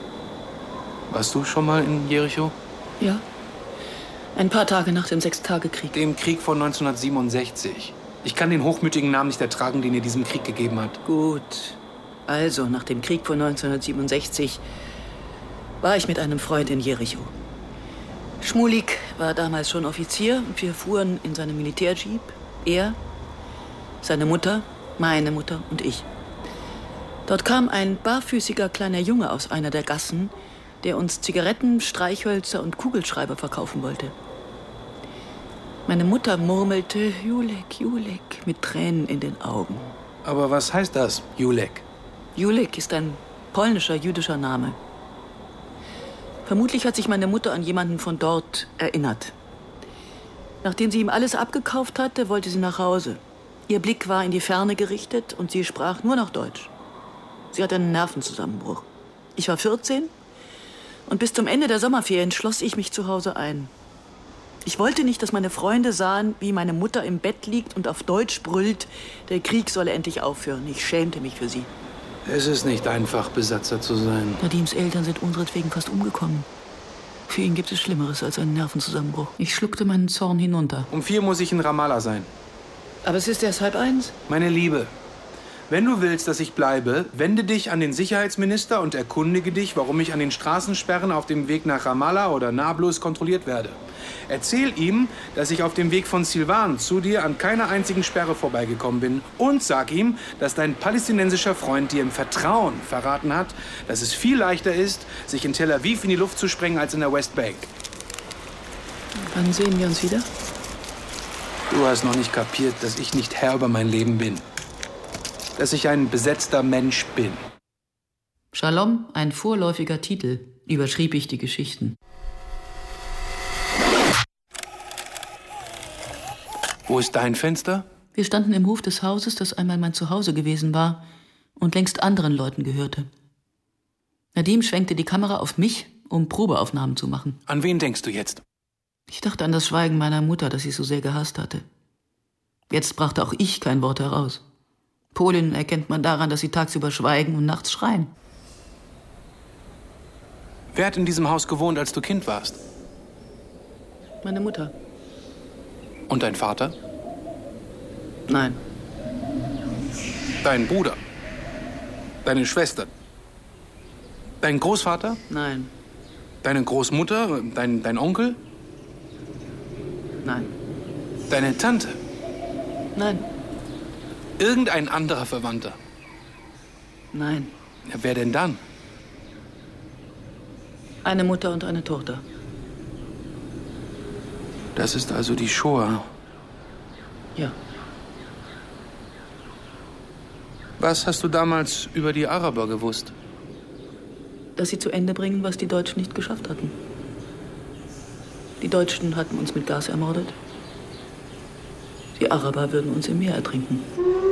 Warst du schon mal in Jericho? Ja. Ein paar Tage nach dem Sechstagekrieg. Dem Krieg von neunzehnhundertsiebenundsechzig. Ich kann den hochmütigen Namen nicht ertragen, den ihr diesem Krieg gegeben habt. Gut. Also, nach dem Krieg von neunzehnhundertsiebenundsechzig war ich mit einem Freund in Jericho. Schmulik war damals schon Offizier und wir fuhren in seinem Militärjeep. Er, seine Mutter, meine Mutter und ich. Dort kam ein barfüßiger kleiner Junge aus einer der Gassen, der uns Zigaretten, Streichhölzer und Kugelschreiber verkaufen wollte. Meine Mutter murmelte Julek, Julek mit Tränen in den Augen. Aber was heißt das, Julek? Julek ist ein polnischer, jüdischer Name. Vermutlich hat sich meine Mutter an jemanden von dort erinnert. Nachdem sie ihm alles abgekauft hatte, wollte sie nach Hause. Ihr Blick war in die Ferne gerichtet und sie sprach nur noch Deutsch. Sie hatte einen Nervenzusammenbruch. Ich war vierzehn und bis zum Ende der Sommerferien schloss ich mich zu Hause ein. Ich wollte nicht, dass meine Freunde sahen, wie meine Mutter im Bett liegt und auf Deutsch brüllt, der Krieg solle endlich aufhören. Ich schämte mich für sie. Es ist nicht einfach, Besatzer zu sein. Nadims Eltern sind unseretwegen fast umgekommen. Für ihn gibt es Schlimmeres als einen Nervenzusammenbruch. Ich schluckte meinen Zorn hinunter. Um vier muss ich in Ramallah sein. Aber es ist erst halb eins. Meine Liebe, wenn du willst, dass ich bleibe, wende dich an den Sicherheitsminister und erkundige dich, warum ich an den Straßensperren auf dem Weg nach Ramallah oder Nablus kontrolliert werde. Erzähl ihm, dass ich auf dem Weg von Silvan zu dir an keiner einzigen Sperre vorbeigekommen bin. Und sag ihm, dass dein palästinensischer Freund dir im Vertrauen verraten hat, dass es viel leichter ist, sich in Tel Aviv in die Luft zu sprengen, als in der Westbank. Wann sehen wir uns wieder? Du hast noch nicht kapiert, dass ich nicht Herr über mein Leben bin. Dass ich ein besetzter Mensch bin. Shalom, ein vorläufiger Titel, überschrieb ich die Geschichten. Wo ist dein Fenster? Wir standen im Hof des Hauses, das einmal mein Zuhause gewesen war, und längst anderen Leuten gehörte. Nadim schwenkte die Kamera auf mich, um Probeaufnahmen zu machen. An wen denkst du jetzt? Ich dachte an das Schweigen meiner Mutter, das ich so sehr gehasst hatte. Jetzt brachte auch ich kein Wort heraus. Polinnen erkennt man daran, dass sie tagsüber schweigen und nachts schreien. Wer hat in diesem Haus gewohnt, als du Kind warst? Meine Mutter. Und dein Vater? Nein. Dein Bruder? Deine Schwester? Dein Großvater? Nein. Deine Großmutter? Dein, dein Onkel? Nein. Deine Tante? Nein. Irgendein anderer Verwandter? Nein. Ja, wer denn dann? Eine Mutter und eine Tochter. Das ist also die Shoah. Ja. Was hast du damals über die Araber gewusst? Dass sie zu Ende bringen, was die Deutschen nicht geschafft hatten. Die Deutschen hatten uns mit Gas ermordet. Die Araber würden uns im Meer ertrinken.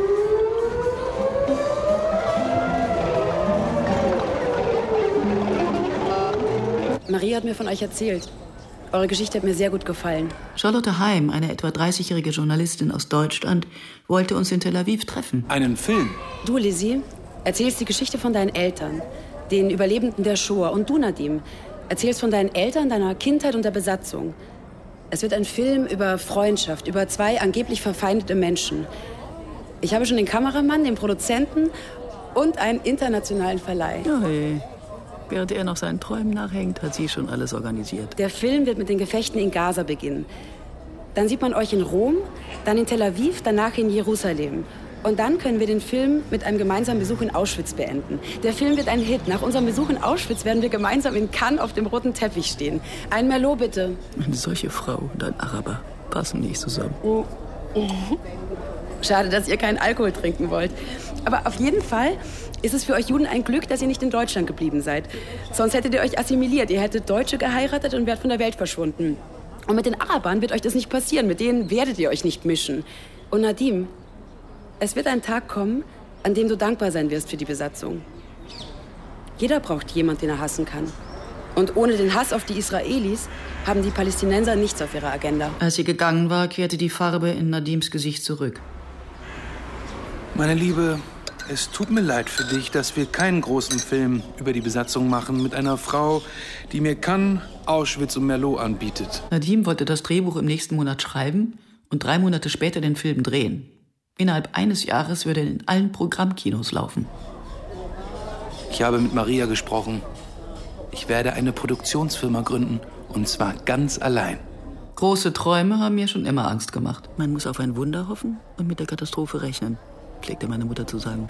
Maria hat mir von euch erzählt. Eure Geschichte hat mir sehr gut gefallen. Charlotte Heim, eine etwa dreißigjährige Journalistin aus Deutschland, wollte uns in Tel Aviv treffen. Einen Film? Du, Lizzie, erzählst die Geschichte von deinen Eltern, den Überlebenden der Shoah. Und du, Nadim, erzählst von deinen Eltern, deiner Kindheit und der Besatzung. Es wird ein Film über Freundschaft, über zwei angeblich verfeindete Menschen. Ich habe schon den Kameramann, den Produzenten und einen internationalen Verleih. Hey. Während er noch seinen Träumen nachhängt, hat sie schon alles organisiert. Der Film wird mit den Gefechten in Gaza beginnen. Dann sieht man euch in Rom, dann in Tel Aviv, danach in Jerusalem. Und dann können wir den Film mit einem gemeinsamen Besuch in Auschwitz beenden. Der Film wird ein Hit. Nach unserem Besuch in Auschwitz werden wir gemeinsam in Cannes auf dem roten Teppich stehen. Ein Merlot, bitte. Eine solche Frau und ein Araber passen nicht zusammen. Oh. Schade, dass ihr keinen Alkohol trinken wollt. Aber auf jeden Fall ist es für euch Juden ein Glück, dass ihr nicht in Deutschland geblieben seid. Sonst hättet ihr euch assimiliert. Ihr hättet Deutsche geheiratet und wärt von der Welt verschwunden. Und mit den Arabern wird euch das nicht passieren. Mit denen werdet ihr euch nicht mischen. Und Nadim, es wird ein Tag kommen, an dem du dankbar sein wirst für die Besatzung. Jeder braucht jemanden, den er hassen kann. Und ohne den Hass auf die Israelis haben die Palästinenser nichts auf ihrer Agenda. Als sie gegangen war, kehrte die Farbe in Nadims Gesicht zurück. Meine Liebe, es tut mir leid für dich, dass wir keinen großen Film über die Besatzung machen mit einer Frau, die mir Cannes, Auschwitz und Merlot anbietet. Nadim wollte das Drehbuch im nächsten Monat schreiben und drei Monate später den Film drehen. Innerhalb eines Jahres würde er in allen Programmkinos laufen. Ich habe mit Maria gesprochen. Ich werde eine Produktionsfirma gründen, und zwar ganz allein. Große Träume haben mir schon immer Angst gemacht. Man muss auf ein Wunder hoffen und mit der Katastrophe rechnen, pflegte meine Mutter zu sagen.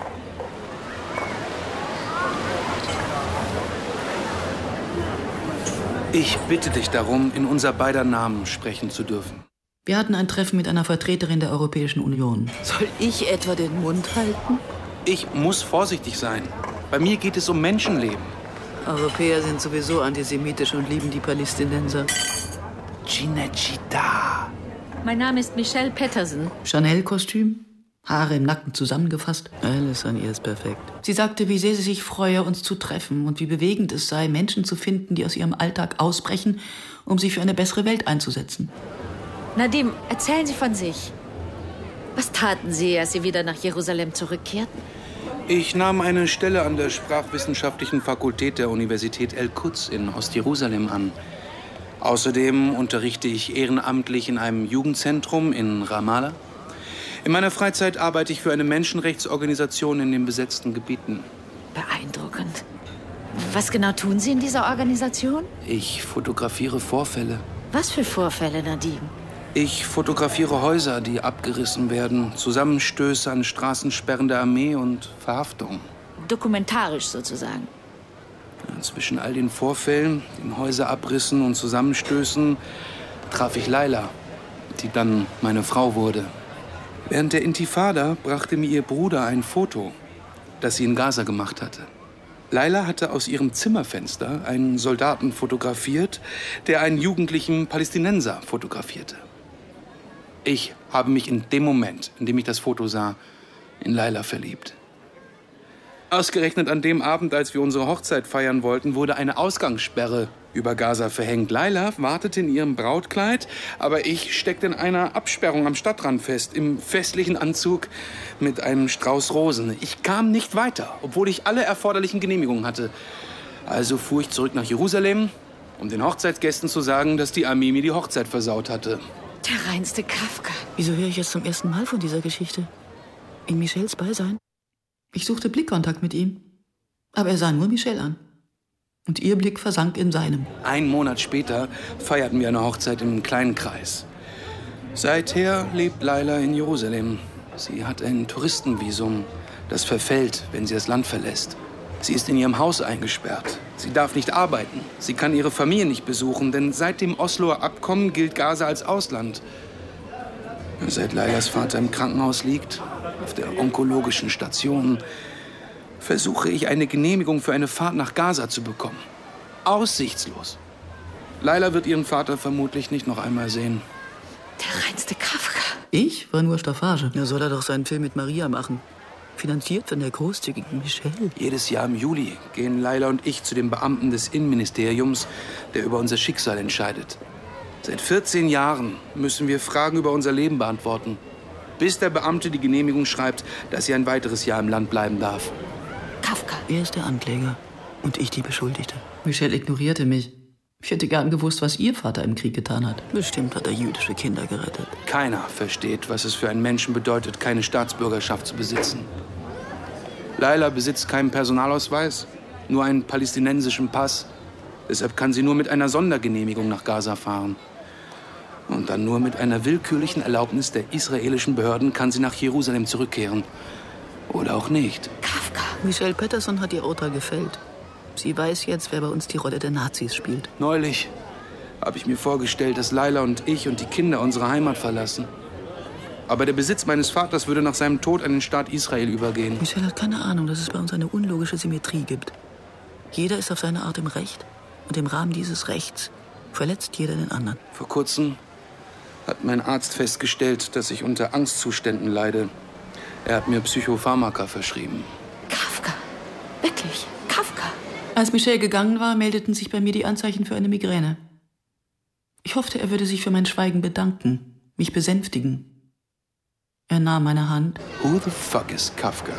Ich bitte dich darum, in unser beider Namen sprechen zu dürfen. Wir hatten ein Treffen mit einer Vertreterin der Europäischen Union. Soll ich etwa den Mund halten? Ich muss vorsichtig sein. Bei mir geht es um Menschenleben. Europäer sind sowieso antisemitisch und lieben die Palästinenser. Cinecittà. Mein Name ist Michelle Patterson. Chanel-Kostüm, Haare im Nacken zusammengefasst. Alles an ihr ist perfekt. Sie sagte, wie sehr sie sich freue, uns zu treffen und wie bewegend es sei, Menschen zu finden, die aus ihrem Alltag ausbrechen, um sich für eine bessere Welt einzusetzen. Nadim, erzählen Sie von sich. Was taten Sie, als Sie wieder nach Jerusalem zurückkehrten? Ich nahm eine Stelle an der Sprachwissenschaftlichen Fakultät der Universität El-Quds in Ostjerusalem an. Außerdem unterrichte ich ehrenamtlich in einem Jugendzentrum in Ramallah. In meiner Freizeit arbeite ich für eine Menschenrechtsorganisation in den besetzten Gebieten. Beeindruckend. Was genau tun Sie in dieser Organisation? Ich fotografiere Vorfälle. Was für Vorfälle, Nadim? Ich fotografiere Häuser, die abgerissen werden, Zusammenstöße an Straßensperren der Armee und Verhaftungen. Dokumentarisch sozusagen. Ja, zwischen all den Vorfällen, den Häuserabrissen und Zusammenstößen, traf ich Laila, die dann meine Frau wurde. Während der Intifada brachte mir ihr Bruder ein Foto, das sie in Gaza gemacht hatte. Laila hatte aus ihrem Zimmerfenster einen Soldaten fotografiert, der einen jugendlichen Palästinenser fotografierte. Ich habe mich in dem Moment, in dem ich das Foto sah, in Laila verliebt. Ausgerechnet an dem Abend, als wir unsere Hochzeit feiern wollten, wurde eine Ausgangssperre über Gaza verhängt. Laila wartete in ihrem Brautkleid, aber ich steckte in einer Absperrung am Stadtrand fest, im festlichen Anzug mit einem Strauß Rosen. Ich kam nicht weiter, obwohl ich alle erforderlichen Genehmigungen hatte. Also fuhr ich zurück nach Jerusalem, um den Hochzeitsgästen zu sagen, dass die Armee mir die Hochzeit versaut hatte. Der reinste Kafka. Wieso höre ich jetzt zum ersten Mal von dieser Geschichte? In Michels Beisein? Ich suchte Blickkontakt mit ihm, aber er sah nur Michelle an. Und ihr Blick versank in seinem. Einen Monat später feierten wir eine Hochzeit im kleinen Kreis. Seither lebt Laila in Jerusalem. Sie hat ein Touristenvisum, das verfällt, wenn sie das Land verlässt. Sie ist in ihrem Haus eingesperrt. Sie darf nicht arbeiten. Sie kann ihre Familie nicht besuchen, denn seit dem Osloer Abkommen gilt Gaza als Ausland. Seit Lailas Vater im Krankenhaus liegt, auf der onkologischen Station, versuche ich eine Genehmigung für eine Fahrt nach Gaza zu bekommen. Aussichtslos. Laila wird ihren Vater vermutlich nicht noch einmal sehen. Der reinste Kafka. Ich war nur Staffage. Da soll er doch seinen Film mit Maria machen. Finanziert von der großzügigen Michelle. Jedes Jahr im Juli gehen Laila und ich zu dem Beamten des Innenministeriums, der über unser Schicksal entscheidet. Seit vierzehn Jahren müssen wir Fragen über unser Leben beantworten, bis der Beamte die Genehmigung schreibt, dass sie ein weiteres Jahr im Land bleiben darf. Kafka. Er ist der Ankläger und ich die Beschuldigte. Michelle ignorierte mich. Ich hätte gern gewusst, was ihr Vater im Krieg getan hat. Bestimmt hat er jüdische Kinder gerettet. Keiner versteht, was es für einen Menschen bedeutet, keine Staatsbürgerschaft zu besitzen. Laila besitzt keinen Personalausweis, nur einen palästinensischen Pass. Deshalb kann sie nur mit einer Sondergenehmigung nach Gaza fahren. Und dann nur mit einer willkürlichen Erlaubnis der israelischen Behörden kann sie nach Jerusalem zurückkehren. Oder auch nicht. Kafka. Michelle Patterson hat ihr Urteil gefällt. Sie weiß jetzt, wer bei uns die Rolle der Nazis spielt. Neulich habe ich mir vorgestellt, dass Laila und ich und die Kinder unsere Heimat verlassen. Aber der Besitz meines Vaters würde nach seinem Tod an den Staat Israel übergehen. Michelle hat keine Ahnung, dass es bei uns eine unlogische Symmetrie gibt. Jeder ist auf seine Art im Recht. Und im Rahmen dieses Rechts verletzt jeder den anderen. Vor kurzem hat mein Arzt festgestellt, dass ich unter Angstzuständen leide. Er hat mir Psychopharmaka verschrieben. Kafka. Wirklich. Kafka. Als Michelle gegangen war, meldeten sich bei mir die Anzeichen für eine Migräne. Ich hoffte, er würde sich für mein Schweigen bedanken, mich besänftigen. Er nahm meine Hand. Who the fuck is Kafka?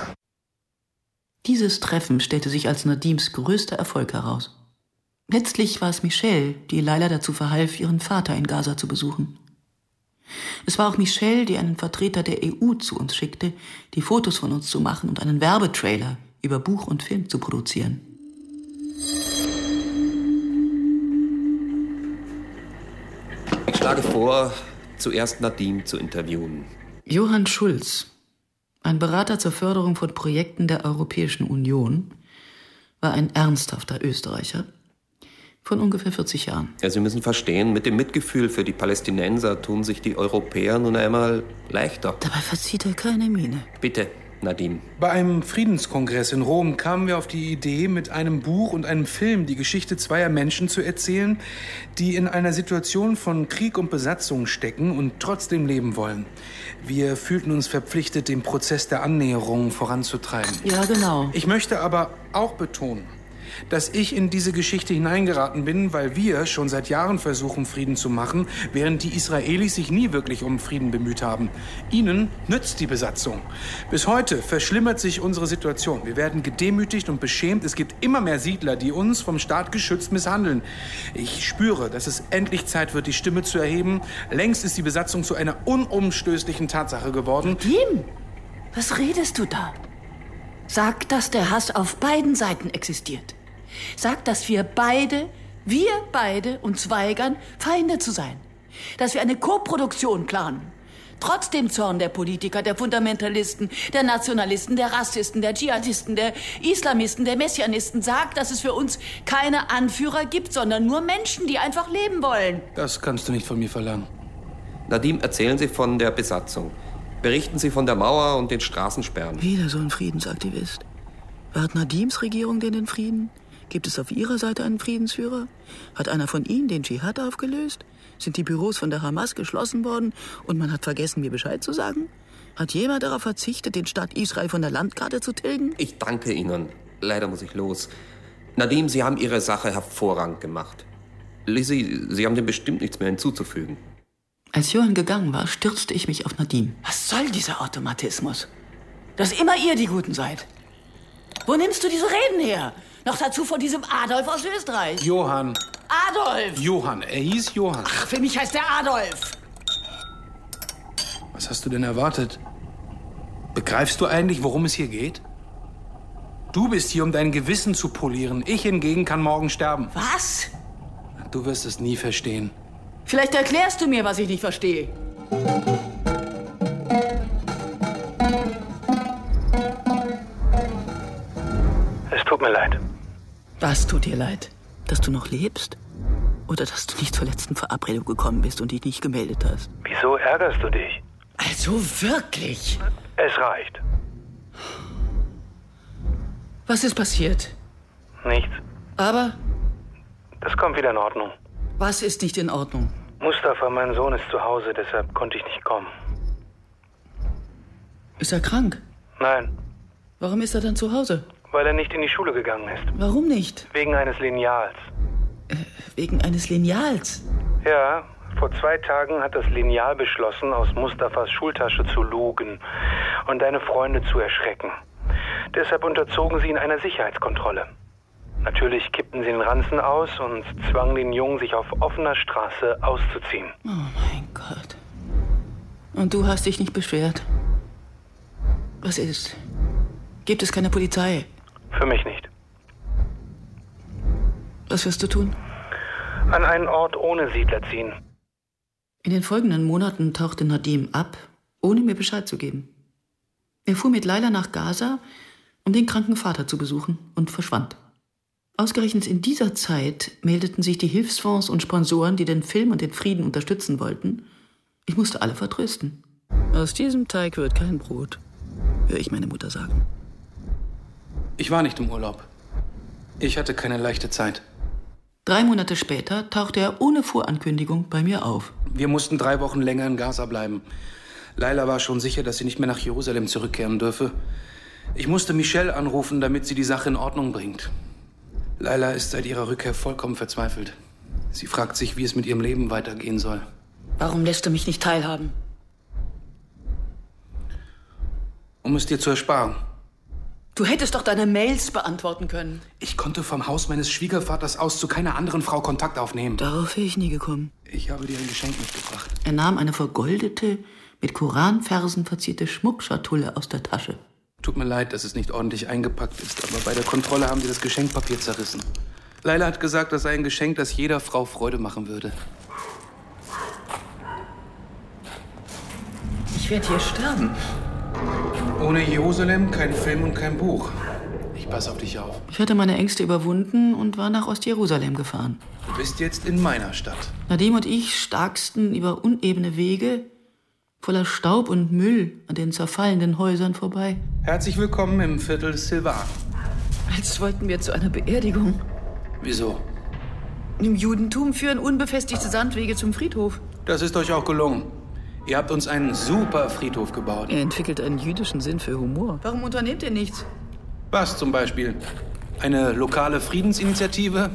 Dieses Treffen stellte sich als Nadims größter Erfolg heraus. Letztlich war es Michelle, die Laila dazu verhalf, ihren Vater in Gaza zu besuchen. Es war auch Michelle, die einen Vertreter der E U zu uns schickte, die Fotos von uns zu machen und einen Werbetrailer über Buch und Film zu produzieren. Ich schlage vor, zuerst Nadim zu interviewen. Johann Schulz, ein Berater zur Förderung von Projekten der Europäischen Union, war ein ernsthafter Österreicher von ungefähr vierzig Jahren. Ja, Sie müssen verstehen, mit dem Mitgefühl für die Palästinenser tun sich die Europäer nun einmal leichter. Dabei verzieht er keine Miene. Bitte, Nadim. Bei einem Friedenskongress in Rom kamen wir auf die Idee, mit einem Buch und einem Film die Geschichte zweier Menschen zu erzählen, die in einer Situation von Krieg und Besatzung stecken und trotzdem leben wollen. Wir fühlten uns verpflichtet, den Prozess der Annäherung voranzutreiben. Ja, genau. Ich möchte aber auch betonen, dass ich in diese Geschichte hineingeraten bin, weil wir schon seit Jahren versuchen, Frieden zu machen, während die Israelis sich nie wirklich um Frieden bemüht haben. Ihnen nützt die Besatzung. Bis heute verschlimmert sich unsere Situation. Wir werden gedemütigt und beschämt. Es gibt immer mehr Siedler, die uns vom Staat geschützt misshandeln. Ich spüre, dass es endlich Zeit wird, die Stimme zu erheben. Längst ist die Besatzung zu einer unumstößlichen Tatsache geworden. Tim, was redest du da? Sag, dass der Hass auf beiden Seiten existiert. Sag, dass wir beide, wir beide uns weigern, Feinde zu sein. Dass wir eine Koproduktion planen. Trotz dem Zorn der Politiker, der Fundamentalisten, der Nationalisten, der Rassisten, der Dschihadisten, der Islamisten, der Messianisten. Sag, dass es für uns keine Anführer gibt, sondern nur Menschen, die einfach leben wollen. Das kannst du nicht von mir verlangen. Nadim, erzählen Sie von der Besatzung. Berichten Sie von der Mauer und den Straßensperren. Wieder so ein Friedensaktivist. Wahrt Nadims Regierung denn den Frieden? Gibt es auf ihrer Seite einen Friedensführer? Hat einer von ihnen den Dschihad aufgelöst? Sind die Büros von der Hamas geschlossen worden und man hat vergessen, mir Bescheid zu sagen? Hat jemand darauf verzichtet, den Staat Israel von der Landkarte zu tilgen? Ich danke Ihnen. Leider muss ich los. Nadim, Sie haben Ihre Sache hervorragend gemacht. Lizzie, Sie haben dem bestimmt nichts mehr hinzuzufügen. Als Johann gegangen war, stürzte ich mich auf Nadim. Was soll dieser Automatismus? Dass immer ihr die Guten seid. Wo nimmst du diese Reden her? Noch dazu von diesem Adolf aus Österreich. Johann. Adolf! Johann, er hieß Johann. Ach, für mich heißt er Adolf. Was hast du denn erwartet? Begreifst du eigentlich, worum es hier geht? Du bist hier, um dein Gewissen zu polieren. Ich hingegen kann morgen sterben. Was? Du wirst es nie verstehen. Vielleicht erklärst du mir, was ich nicht verstehe. Es tut mir leid. Was tut dir leid? Dass du noch lebst? Oder dass du nicht zur letzten Verabredung gekommen bist und dich nicht gemeldet hast? Wieso ärgerst du dich? Also wirklich? Es reicht. Was ist passiert? Nichts. Aber? Das kommt wieder in Ordnung. Was ist nicht in Ordnung? Mustafa, mein Sohn, ist zu Hause, deshalb konnte ich nicht kommen. Ist er krank? Nein. Warum ist er dann zu Hause? Weil er nicht in die Schule gegangen ist. Warum nicht? Wegen eines Lineals. Äh, wegen eines Lineals? Ja, vor zwei Tagen hat das Lineal beschlossen, aus Mustafas Schultasche zu lugen und deine Freunde zu erschrecken. Deshalb unterzogen sie ihn einer Sicherheitskontrolle. Natürlich kippten sie den Ranzen aus und zwangen den Jungen, sich auf offener Straße auszuziehen. Oh mein Gott. Und du hast dich nicht beschwert? Was ist? Gibt es keine Polizei? Für mich nicht. Was wirst du tun? An einen Ort ohne Siedler ziehen. In den folgenden Monaten tauchte Nadim ab, ohne mir Bescheid zu geben. Er fuhr mit Laila nach Gaza, um den kranken Vater zu besuchen, und verschwand. Ausgerechnet in dieser Zeit meldeten sich die Hilfsfonds und Sponsoren, die den Film und den Frieden unterstützen wollten. Ich musste alle vertrösten. Aus diesem Teig wird kein Brot, höre ich meine Mutter sagen. Ich war nicht im Urlaub. Ich hatte keine leichte Zeit. Drei Monate später tauchte er ohne Vorankündigung bei mir auf. Wir mussten drei Wochen länger in Gaza bleiben. Laila war schon sicher, dass sie nicht mehr nach Jerusalem zurückkehren dürfe. Ich musste Michelle anrufen, damit sie die Sache in Ordnung bringt. Laila ist seit ihrer Rückkehr vollkommen verzweifelt. Sie fragt sich, wie es mit ihrem Leben weitergehen soll. Warum lässt du mich nicht teilhaben? Um es dir zu ersparen. Du hättest doch deine Mails beantworten können. Ich konnte vom Haus meines Schwiegervaters aus zu keiner anderen Frau Kontakt aufnehmen. Darauf wäre ich nie gekommen. Ich habe dir ein Geschenk mitgebracht. Er nahm eine vergoldete, mit Koranversen verzierte Schmuckschatulle aus der Tasche. Tut mir leid, dass es nicht ordentlich eingepackt ist, aber bei der Kontrolle haben sie das Geschenkpapier zerrissen. Laila hat gesagt, das sei ein Geschenk, das jeder Frau Freude machen würde. Ich werde hier sterben. Ohne Jerusalem kein Film und kein Buch. Ich passe auf dich auf. Ich hatte meine Ängste überwunden und war nach Ostjerusalem gefahren. Du bist jetzt in meiner Stadt. Nadim und ich starksten über unebene Wege, voller Staub und Müll an den zerfallenden Häusern vorbei. Herzlich willkommen im Viertel Silvan. Als wollten wir zu einer Beerdigung. Wieso? Im Judentum führen unbefestigte Sandwege zum Friedhof. Das ist euch auch gelungen. Ihr habt uns einen super Friedhof gebaut. Er entwickelt einen jüdischen Sinn für Humor. Warum unternehmt ihr nichts? Was zum Beispiel? Eine lokale Friedensinitiative?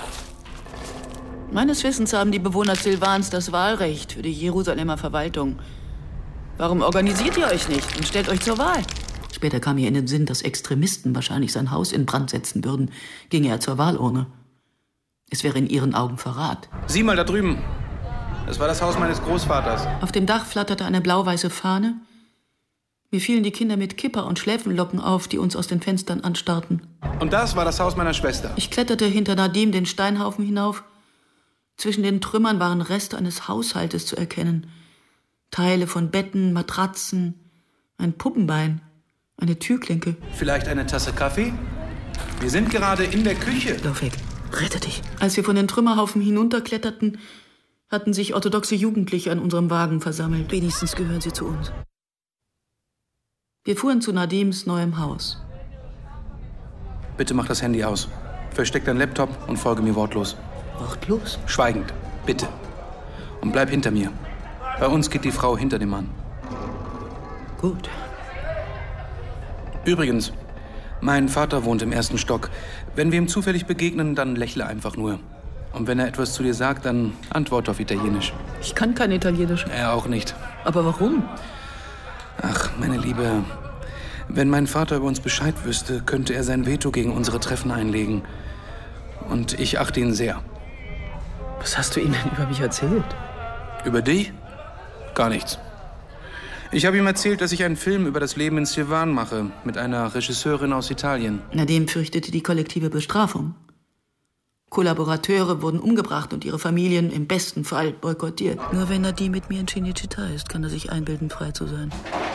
Meines Wissens haben die Bewohner Silvans das Wahlrecht für die Jerusalemer Verwaltung. Warum organisiert ihr euch nicht und stellt euch zur Wahl? Später kam mir in den Sinn, dass Extremisten wahrscheinlich sein Haus in Brand setzen würden, ginge er zur Wahlurne. Es wäre in ihren Augen Verrat. Sieh mal da drüben. Das war das Haus meines Großvaters. Auf dem Dach flatterte eine blau-weiße Fahne. Mir fielen die Kinder mit Kippa und Schläfenlocken auf, die uns aus den Fenstern anstarrten. Und das war das Haus meiner Schwester. Ich kletterte hinter Nadim den Steinhaufen hinauf. Zwischen den Trümmern waren Reste eines Haushaltes zu erkennen. Teile von Betten, Matratzen, ein Puppenbein, eine Türklinke. Vielleicht eine Tasse Kaffee? Wir sind gerade in der Küche. Lauf weg, rette dich. Als wir von den Trümmerhaufen hinunterkletterten, hatten sich orthodoxe Jugendliche an unserem Wagen versammelt. Wenigstens gehören sie zu uns. Wir fuhren zu Nadims neuem Haus. Bitte mach das Handy aus. Versteck deinen Laptop und folge mir wortlos. Wortlos? Schweigend, bitte. Und bleib hinter mir. Bei uns geht die Frau hinter dem Mann. Gut. Übrigens, mein Vater wohnt im ersten Stock. Wenn wir ihm zufällig begegnen, dann lächle einfach nur. Und wenn er etwas zu dir sagt, dann antworte auf Italienisch. Ich kann kein Italienisch. Er auch nicht. Aber warum? Ach, meine Liebe, wenn mein Vater über uns Bescheid wüsste, könnte er sein Veto gegen unsere Treffen einlegen. Und ich achte ihn sehr. Was hast du ihm denn über mich erzählt? Über dich? Gar nichts. Ich habe ihm erzählt, dass ich einen Film über das Leben in Silvan mache, mit einer Regisseurin aus Italien. Nadim fürchtete die kollektive Bestrafung. Kollaborateure wurden umgebracht und ihre Familien im besten Fall boykottiert. Nur wenn Nadim mit mir in Cinecittà ist, kann er sich einbilden, frei zu sein.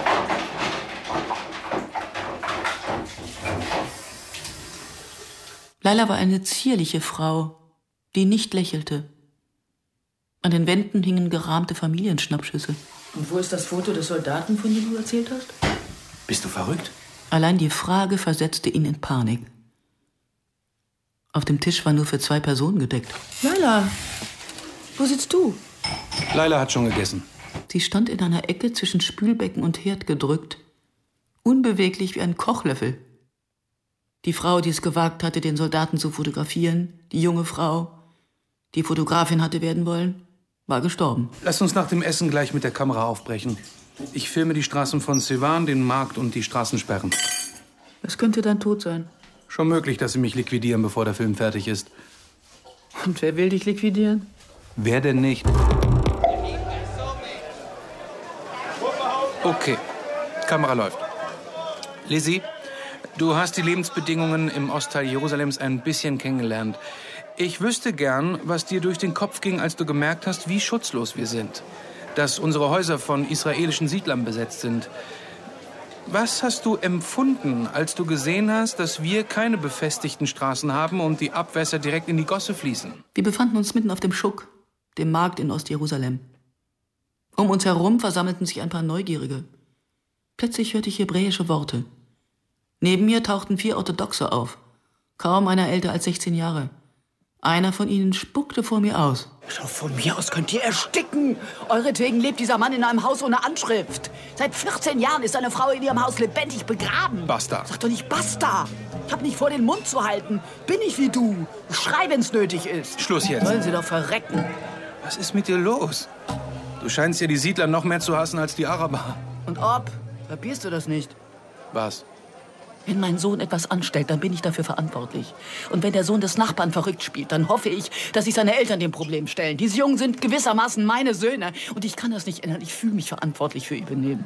Laila war eine zierliche Frau, die nicht lächelte. An den Wänden hingen gerahmte Familienschnappschüsse. Und wo ist das Foto des Soldaten, von dem du erzählt hast? Bist du verrückt? Allein die Frage versetzte ihn in Panik. Auf dem Tisch war nur für zwei Personen gedeckt. Laila, wo sitzt du? Laila hat schon gegessen. Sie stand in einer Ecke zwischen Spülbecken und Herd gedrückt, unbeweglich wie ein Kochlöffel. Die Frau, die es gewagt hatte, den Soldaten zu fotografieren, die junge Frau, die Fotografin hatte werden wollen, war gestorben. Lass uns nach dem Essen gleich mit der Kamera aufbrechen. Ich filme die Straßen von Silvan, den Markt und die Straßensperren. Das könnte dein Tod sein. Schon möglich, dass sie mich liquidieren, bevor der Film fertig ist. Und wer will dich liquidieren? Wer denn nicht? Okay, Kamera läuft. Lizzie, du hast die Lebensbedingungen im Ostteil Jerusalems ein bisschen kennengelernt. Ich wüsste gern, was dir durch den Kopf ging, als du gemerkt hast, wie schutzlos wir sind. Dass unsere Häuser von israelischen Siedlern besetzt sind. Was hast du empfunden, als du gesehen hast, dass wir keine befestigten Straßen haben und die Abwässer direkt in die Gosse fließen? Wir befanden uns mitten auf dem Schuck, dem Markt in Ostjerusalem. Um uns herum versammelten sich ein paar Neugierige. Plötzlich hörte ich hebräische Worte. Neben mir tauchten vier Orthodoxe auf, kaum einer älter als sechzehn Jahre. Einer von ihnen spuckte vor mir aus. Von mir aus könnt ihr ersticken. Euretwegen lebt dieser Mann in einem Haus ohne Anschrift. Seit vierzehn Jahren ist eine Frau in ihrem Haus lebendig begraben. Basta. Sag doch nicht basta. Ich hab nicht vor, den Mund zu halten. Bin ich wie du. Schrei, wenn's nötig ist. Schluss jetzt. Sollen sie doch verrecken. Was ist mit dir los? Du scheinst ja die Siedler noch mehr zu hassen als die Araber. Und ob? Kapierst du das nicht? Was? Wenn mein Sohn etwas anstellt, dann bin ich dafür verantwortlich. Und wenn der Sohn des Nachbarn verrückt spielt, dann hoffe ich, dass sich seine Eltern dem Problem stellen. Diese Jungen sind gewissermaßen meine Söhne. Und ich kann das nicht ändern. Ich fühle mich verantwortlich für ihr Benehmen.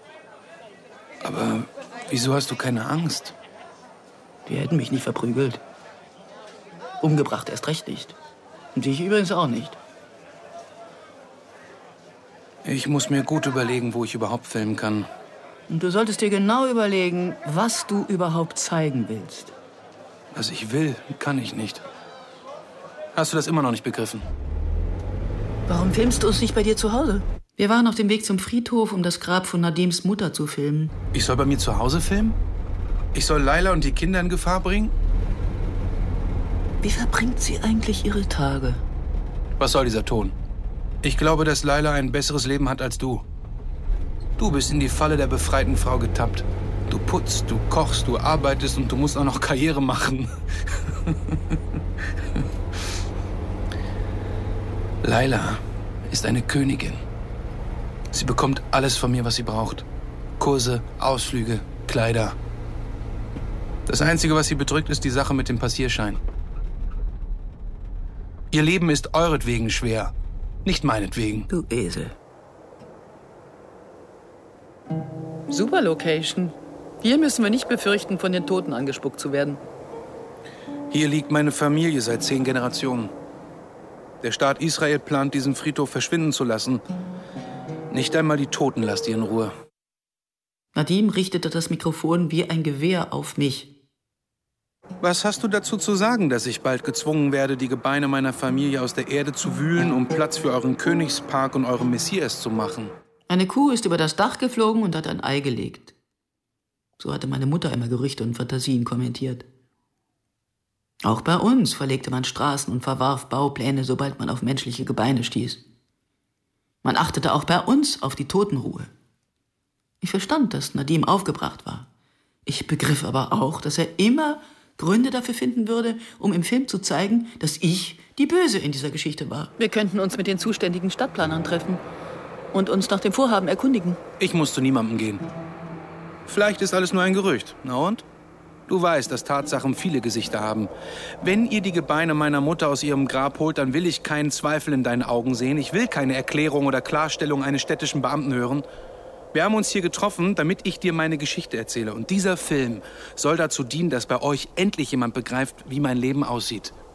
Aber wieso hast du keine Angst? Die hätten mich nicht verprügelt. Umgebracht erst recht nicht. Und dich übrigens auch nicht. Ich muss mir gut überlegen, wo ich überhaupt filmen kann. Und du solltest dir genau überlegen, was du überhaupt zeigen willst. Was ich will, kann ich nicht. Hast du das immer noch nicht begriffen? Warum filmst du es nicht bei dir zu Hause? Wir waren auf dem Weg zum Friedhof, um das Grab von Nadims Mutter zu filmen. Ich soll bei mir zu Hause filmen? Ich soll Laila und die Kinder in Gefahr bringen? Wie verbringt sie eigentlich ihre Tage? Was soll dieser Ton? Ich glaube, dass Laila ein besseres Leben hat als du. Du bist in die Falle der befreiten Frau getappt. Du putzt, du kochst, du arbeitest und du musst auch noch Karriere machen. Laila ist eine Königin. Sie bekommt alles von mir, was sie braucht. Kurse, Ausflüge, Kleider. Das Einzige, was sie bedrückt, ist die Sache mit dem Passierschein. Ihr Leben ist euretwegen schwer, nicht meinetwegen. Du Esel. Super Location. Hier müssen wir nicht befürchten, von den Toten angespuckt zu werden. Hier liegt meine Familie seit zehn Generationen. Der Staat Israel plant, diesen Friedhof verschwinden zu lassen. Nicht einmal die Toten lasst ihr in Ruhe. Nadim richtete das Mikrofon wie ein Gewehr auf mich. Was hast du dazu zu sagen, dass ich bald gezwungen werde, die Gebeine meiner Familie aus der Erde zu wühlen, um Platz für euren Königspark und euren Messias zu machen? Eine Kuh ist über das Dach geflogen und hat ein Ei gelegt. So hatte meine Mutter immer Gerüchte und Fantasien kommentiert. Auch bei uns verlegte man Straßen und verwarf Baupläne, sobald man auf menschliche Gebeine stieß. Man achtete auch bei uns auf die Totenruhe. Ich verstand, dass Nadim aufgebracht war. Ich begriff aber auch, dass er immer Gründe dafür finden würde, um im Film zu zeigen, dass ich die Böse in dieser Geschichte war. Wir könnten uns mit den zuständigen Stadtplanern treffen und uns nach dem Vorhaben erkundigen. Ich muss zu niemandem gehen. Vielleicht ist alles nur ein Gerücht. Na und? Du weißt, dass Tatsachen viele Gesichter haben. Wenn ihr die Gebeine meiner Mutter aus ihrem Grab holt, dann will ich keinen Zweifel in deinen Augen sehen. Ich will keine Erklärung oder Klarstellung eines städtischen Beamten hören. Wir haben uns hier getroffen, damit ich dir meine Geschichte erzähle. Und dieser Film soll dazu dienen, dass bei euch endlich jemand begreift, wie mein Leben aussieht.